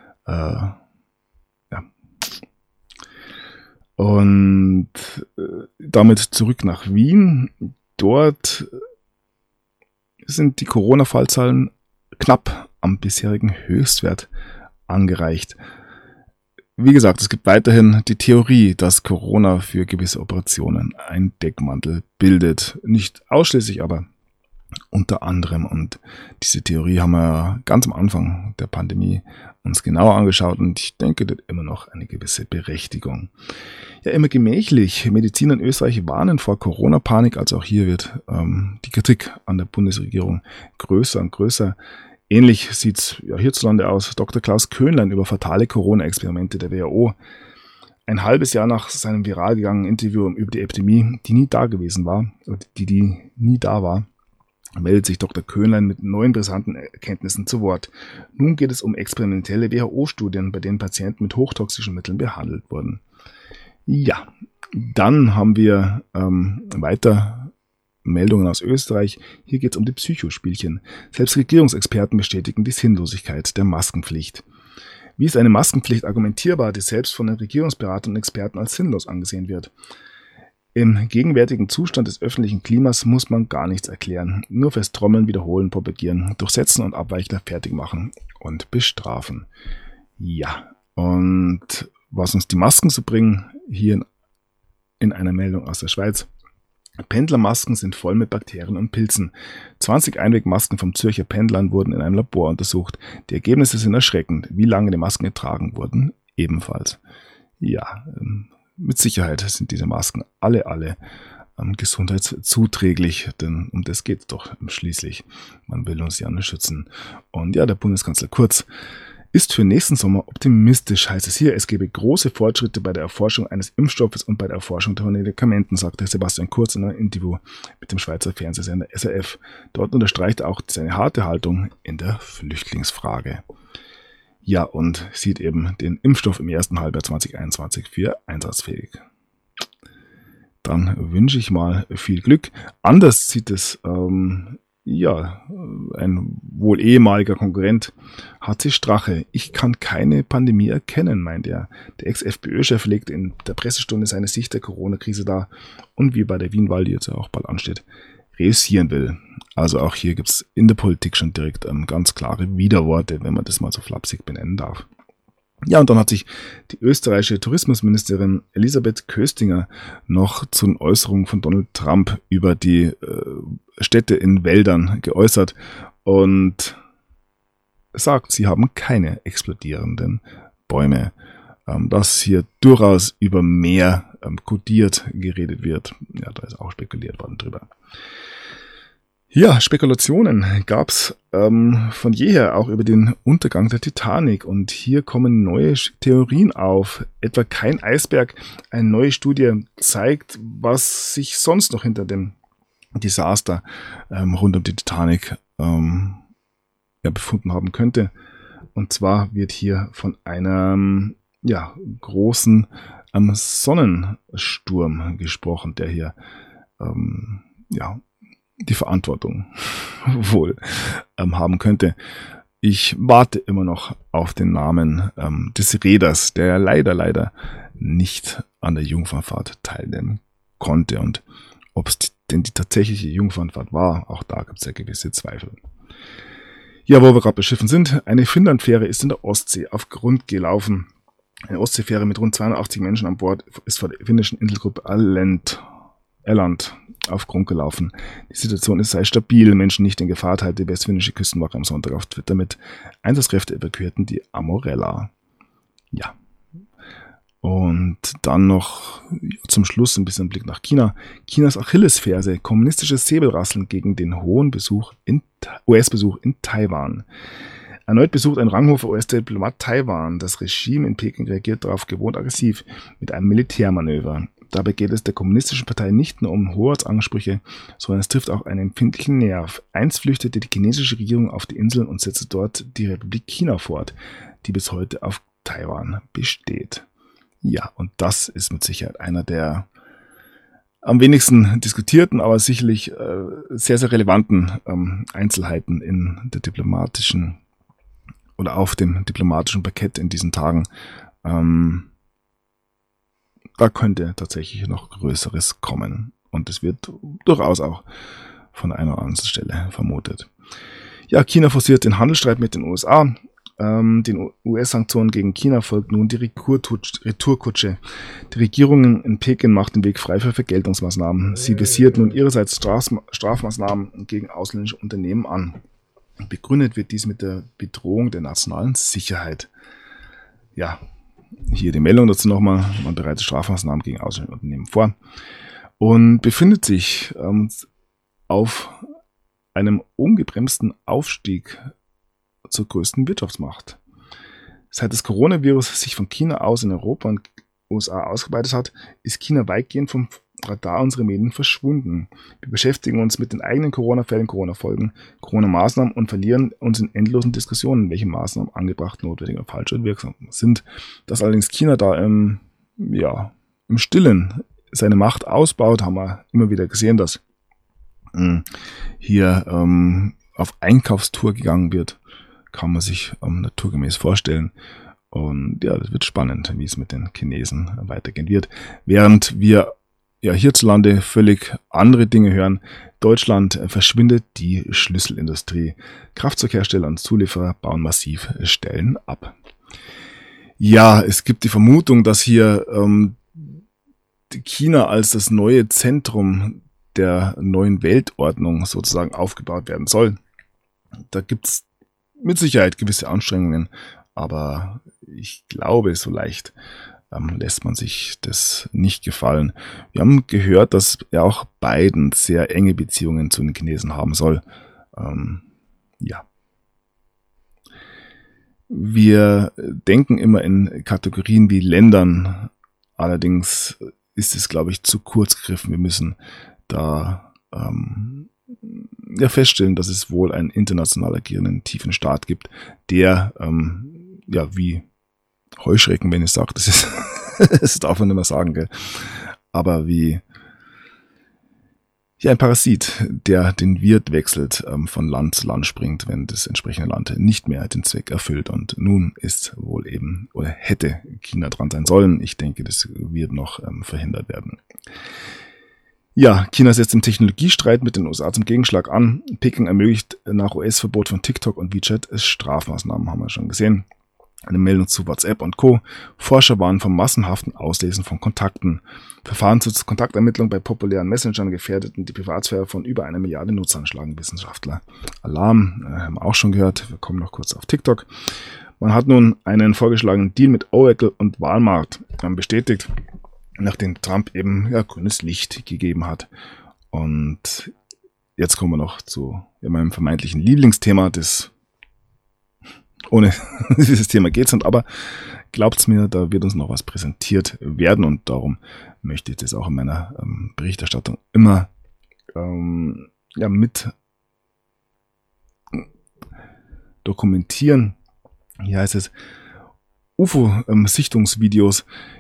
Und damit zurück nach Wien. Dort sind die Corona-Fallzahlen knapp am bisherigen Höchstwert angereicht. Wie gesagt, es gibt weiterhin die Theorie, dass Corona für gewisse Operationen ein Deckmantel bildet. Nicht ausschließlich, aber unter anderem. Und diese Theorie haben wir ganz am Anfang der Pandemie uns genauer angeschaut und ich denke, das hat immer noch eine gewisse Berechtigung. Ja, immer gemächlich. Mediziner in Österreich warnen vor Corona-Panik, also auch hier wird die Kritik an der Bundesregierung größer und größer. Ähnlich sieht es ja hierzulande aus. Dr. Klaus Köhnlein über fatale Corona-Experimente der WHO. Ein halbes Jahr nach seinem viral gegangenen Interview über die Epidemie, die nie da gewesen war, die nie da war, meldet sich Dr. Köhnlein mit neuen brisanten Erkenntnissen zu Wort. Nun geht es um experimentelle WHO-Studien, bei denen Patienten mit hochtoxischen Mitteln behandelt wurden. Ja, dann haben wir weiter Meldungen aus Österreich. Hier geht es um die Psychospielchen. Selbst Regierungsexperten bestätigen die Sinnlosigkeit der Maskenpflicht. Wie ist eine Maskenpflicht argumentierbar, die selbst von den Regierungsberatern und Experten als sinnlos angesehen wird? Im gegenwärtigen Zustand des öffentlichen Klimas muss man gar nichts erklären. Nur fürs Trommeln, Wiederholen, Propagieren, Durchsetzen und Abweichler fertig machen und bestrafen. Ja, und was uns die Masken so bringen, hier in einer Meldung aus der Schweiz. Pendlermasken sind voll mit Bakterien und Pilzen. 20 Einwegmasken vom Zürcher Pendlern wurden in einem Labor untersucht. Die Ergebnisse sind erschreckend. Wie lange die Masken getragen wurden, ebenfalls. Ja, mit Sicherheit sind diese Masken alle gesundheitszuträglich, denn um das geht es doch schließlich. Man will uns ja nur schützen. Und ja, der Bundeskanzler Kurz ist für nächsten Sommer optimistisch, heißt es hier. Es gebe große Fortschritte bei der Erforschung eines Impfstoffes und bei der Erforschung von Medikamenten, sagte Sebastian Kurz in einem Interview mit dem Schweizer Fernsehsender SRF. Dort unterstreicht er auch seine harte Haltung in der Flüchtlingsfrage. Ja, und sieht eben den Impfstoff im ersten Halbjahr 2021 für einsatzfähig. Dann wünsche ich mal viel Glück. Anders sieht es ein wohl ehemaliger Konkurrent, HC Strache. Ich kann keine Pandemie erkennen, meint er. Der Ex-FPÖ-Chef legte in der Pressestunde seine Sicht der Corona-Krise dar und wie bei der Wien-Wahl, die jetzt ja auch bald ansteht, reüssieren will. Also auch hier gibt es in der Politik schon direkt ganz klare Widerworte, wenn man das mal so flapsig benennen darf. Ja, und dann hat sich die österreichische Tourismusministerin Elisabeth Köstinger noch zu den Äußerungen von Donald Trump über die Städte in Wäldern geäußert und sagt, sie haben keine explodierenden Bäume. Dass hier durchaus über mehr kodiert geredet wird. Ja, da ist auch spekuliert worden drüber. Ja, Spekulationen gab's von jeher auch über den Untergang der Titanic und hier kommen neue Theorien auf. Etwa kein Eisberg. Eine neue Studie zeigt, was sich sonst noch hinter dem Desaster rund um die Titanic befunden haben könnte. Und zwar wird hier von einem großen Sonnensturm gesprochen, der hier die Verantwortung wohl haben könnte. Ich warte immer noch auf den Namen des Reeders, der leider nicht an der Jungfernfahrt teilnehmen konnte. Und ob es denn die tatsächliche Jungfernfahrt war, auch da gibt es ja gewisse Zweifel. Ja, wo wir gerade bei Schiffen sind, eine Finnlandfähre ist in der Ostsee auf Grund gelaufen. Eine Ostseefähre mit rund 280 Menschen an Bord ist vor der finnischen Inselgruppe Åland auf Grund gelaufen. Die Situation sei stabil, Menschen nicht in Gefahr, teilte die westfinnische Küstenwache am Sonntag auf Twitter mit. Einsatzkräfte evakuierten die Amorella. Ja. Und dann noch zum Schluss ein bisschen Blick nach China. Chinas Achillesferse, kommunistisches Säbelrasseln gegen den hohen US-Besuch in Taiwan. Erneut besucht ein ranghoher US-Diplomat Taiwan. Das Regime in Peking reagiert darauf gewohnt aggressiv mit einem Militärmanöver. Dabei geht es der kommunistischen Partei nicht nur um Hoheitsansprüche, sondern es trifft auch einen empfindlichen Nerv. Einst flüchtete die chinesische Regierung auf die Inseln und setzte dort die Republik China fort, die bis heute auf Taiwan besteht. Ja, und das ist mit Sicherheit einer der am wenigsten diskutierten, aber sicherlich sehr, sehr relevanten Einzelheiten in der diplomatischen oder auf dem diplomatischen Parkett in diesen Tagen. Da könnte tatsächlich noch Größeres kommen. Und es wird durchaus auch von einer oder anderen Stelle vermutet. Ja, China forciert den Handelsstreit mit den USA. Den US-Sanktionen gegen China folgt nun die Retourkutsche. Die Regierung in Peking macht den Weg frei für Vergeltungsmaßnahmen. Sie visiert nun ihrerseits Strafmaßnahmen gegen ausländische Unternehmen an. Begründet wird dies mit der Bedrohung der nationalen Sicherheit. Ja, hier die Meldung dazu nochmal. Man bereitet Strafmaßnahmen gegen ausländische Unternehmen vor und befindet sich auf einem ungebremsten Aufstieg zur größten Wirtschaftsmacht. Seit das Coronavirus sich von China aus in Europa und USA ausgebreitet hat, ist China weitgehend vom Radar unserer Medien verschwunden. Wir beschäftigen uns mit den eigenen Corona-Fällen, Corona-Folgen, Corona-Maßnahmen und verlieren uns in endlosen Diskussionen, welche Maßnahmen angebracht, notwendig und falsch und wirksam sind. Dass allerdings China da im Stillen seine Macht ausbaut, haben wir immer wieder gesehen, dass hier auf Einkaufstour gegangen wird. Kann man sich naturgemäß vorstellen. Und ja, das wird spannend, wie es mit den Chinesen weitergehen wird. Während wir hierzulande völlig andere Dinge hören. Deutschland verschwindet die Schlüsselindustrie. Kraftzeughersteller und Zulieferer bauen massiv Stellen ab. Ja, es gibt die Vermutung, dass hier China als das neue Zentrum der neuen Weltordnung sozusagen aufgebaut werden soll. Da gibt's mit Sicherheit gewisse Anstrengungen, aber ich glaube, so leicht lässt man sich das nicht gefallen. Wir haben gehört, dass er auch Biden sehr enge Beziehungen zu den Chinesen haben soll. Ja. Wir denken immer in Kategorien wie Ländern, allerdings ist es, glaube ich, zu kurz gegriffen. Wir müssen da feststellen, dass es wohl einen international agierenden tiefen Staat gibt, der wie Heuschrecken, wenn ich sage, das darf man nicht mehr sagen, gell? Aber wie ein Parasit, der den Wirt wechselt, von Land zu Land springt, wenn das entsprechende Land nicht mehr den Zweck erfüllt. Und nun ist wohl eben, oder hätte China dran sein sollen. Ich denke, das wird noch verhindert werden. Ja, China setzt im Technologiestreit mit den USA zum Gegenschlag an. Peking ermöglicht nach US-Verbot von TikTok und WeChat Strafmaßnahmen, haben wir schon gesehen. Eine Meldung zu WhatsApp und Co. Forscher warnen vom massenhaften Auslesen von Kontakten. Verfahren zur Kontaktermittlung bei populären Messengern gefährdeten die Privatsphäre von über 1 Milliarde Nutzern, schlagen Wissenschaftler Alarm. Haben wir auch schon gehört. Wir kommen noch kurz auf TikTok. Man hat nun einen vorgeschlagenen Deal mit Oracle und Walmart bestätigt, nachdem Trump eben grünes Licht gegeben hat. Und jetzt kommen wir noch zu meinem vermeintlichen Lieblingsthema, das ohne dieses Thema geht's nicht, aber glaubt's mir, da wird uns noch was präsentiert werden und darum möchte ich das auch in meiner Berichterstattung immer mit dokumentieren. Hier heißt es, UFO-Sichtungsvideos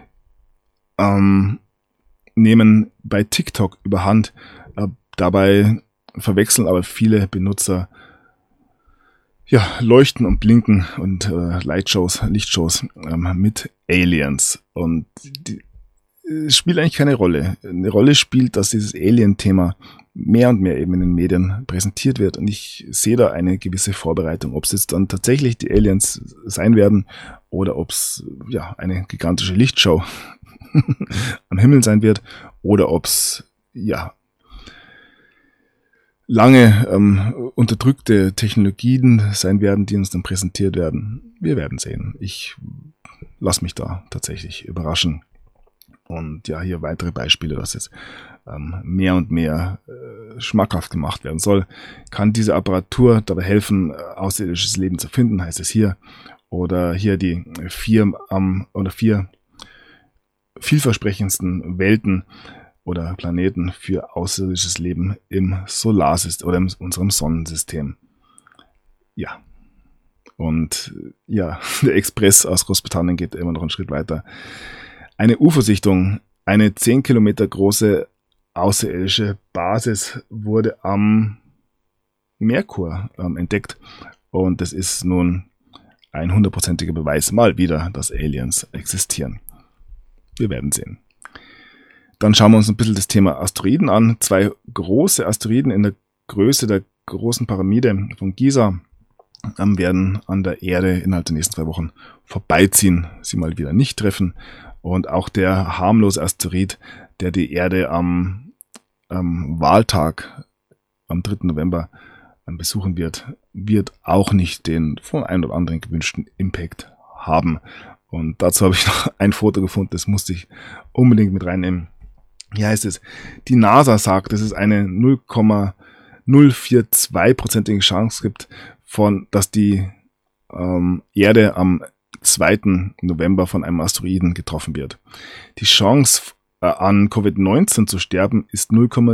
nehmen bei TikTok überhand. Dabei verwechseln aber viele Benutzer Leuchten und Blinken und Lichtshows mit Aliens. Und es spielt eigentlich keine Rolle. Eine Rolle spielt, dass dieses Alien-Thema mehr und mehr eben in den Medien präsentiert wird. Und ich sehe da eine gewisse Vorbereitung, ob es jetzt dann tatsächlich die Aliens sein werden oder ob es eine gigantische Lichtshow am Himmel sein wird oder ob es lange unterdrückte Technologien sein werden, die uns dann präsentiert werden. Wir werden sehen. Ich lasse mich da tatsächlich überraschen. Und hier weitere Beispiele, dass es mehr und mehr schmackhaft gemacht werden soll. Kann diese Apparatur dabei helfen, außerirdisches Leben zu finden, heißt es hier. Oder hier die 4 vielversprechendsten Welten oder Planeten für außerirdisches Leben im Solarsystem oder in unserem Sonnensystem. Ja. Und der Express aus Großbritannien geht immer noch einen Schritt weiter. Eine UFO-Sichtung, eine 10 Kilometer große außerirdische Basis wurde am Merkur entdeckt. Und das ist nun ein 100%iger Beweis mal wieder, dass Aliens existieren. Wir werden sehen. Dann schauen wir uns ein bisschen das Thema Asteroiden an. 2 große Asteroiden in der Größe der großen Pyramide von Giza werden an der Erde innerhalb der nächsten 2 Wochen vorbeiziehen, sie mal wieder nicht treffen. Und auch der harmlose Asteroid, der die Erde am Wahltag, am 3. November besuchen wird auch nicht den von einem oder anderen gewünschten Impact haben. Und dazu habe ich noch ein Foto gefunden, das musste ich unbedingt mit reinnehmen. Hier heißt es, die NASA sagt, dass es eine 0,042%ige Chance gibt, dass die Erde am 2. November von einem Asteroiden getroffen wird. Die Chance an Covid-19 zu sterben ist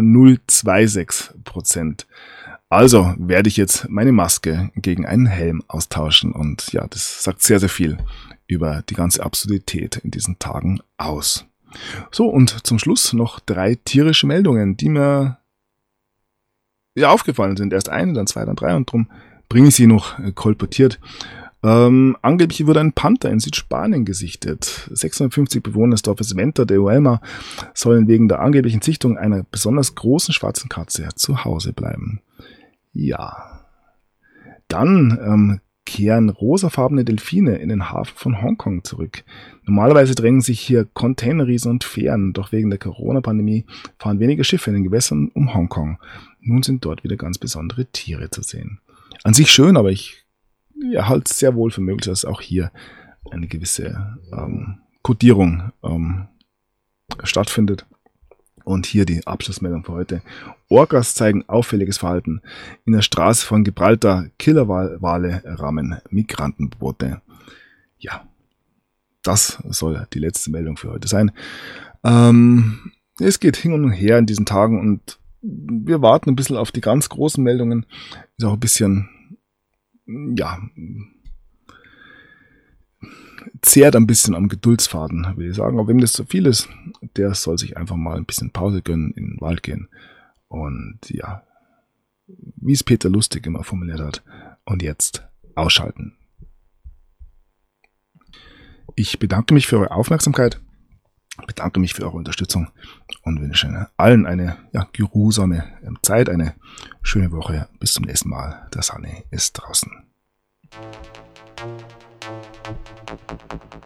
0,026%. Also werde ich jetzt meine Maske gegen einen Helm austauschen und das sagt sehr, sehr viel über die ganze Absurdität in diesen Tagen aus. So, und zum Schluss noch 3 tierische Meldungen, die mir aufgefallen sind. Erst 1, dann 2, dann 3 und darum bringe ich sie noch kolportiert. Angeblich wurde ein Panther in Südspanien gesichtet. 650 Bewohner des Dorfes Venta de Huelma sollen wegen der angeblichen Sichtung einer besonders großen schwarzen Katze zu Hause bleiben. Ja. Dann kehren rosafarbene Delfine in den Hafen von Hongkong zurück. Normalerweise drängen sich hier Containerriesen und Fähren, doch wegen der Corona-Pandemie fahren weniger Schiffe in den Gewässern um Hongkong. Nun sind dort wieder ganz besondere Tiere zu sehen. An sich schön, aber ich halte es sehr wohl für möglich, dass auch hier eine gewisse Kodierung stattfindet. Und hier die Abschlussmeldung für heute. Orcas zeigen auffälliges Verhalten. In der Straße von Gibraltar Killerwale rammen Migrantenboote. Ja, das soll die letzte Meldung für heute sein. Es geht hin und her in diesen Tagen und wir warten ein bisschen auf die ganz großen Meldungen. Ist auch ein bisschen, zehrt ein bisschen am Geduldsfaden, würde ich sagen. Aber wem das zu viel ist, der soll sich einfach mal ein bisschen Pause gönnen, in den Wald gehen. Und ja, wie es Peter Lustig immer formuliert hat. Und jetzt ausschalten. Ich bedanke mich für eure Aufmerksamkeit, bedanke mich für eure Unterstützung und wünsche allen eine geruhsame Zeit, eine schöne Woche. Bis zum nächsten Mal. Der Sunny ist draußen.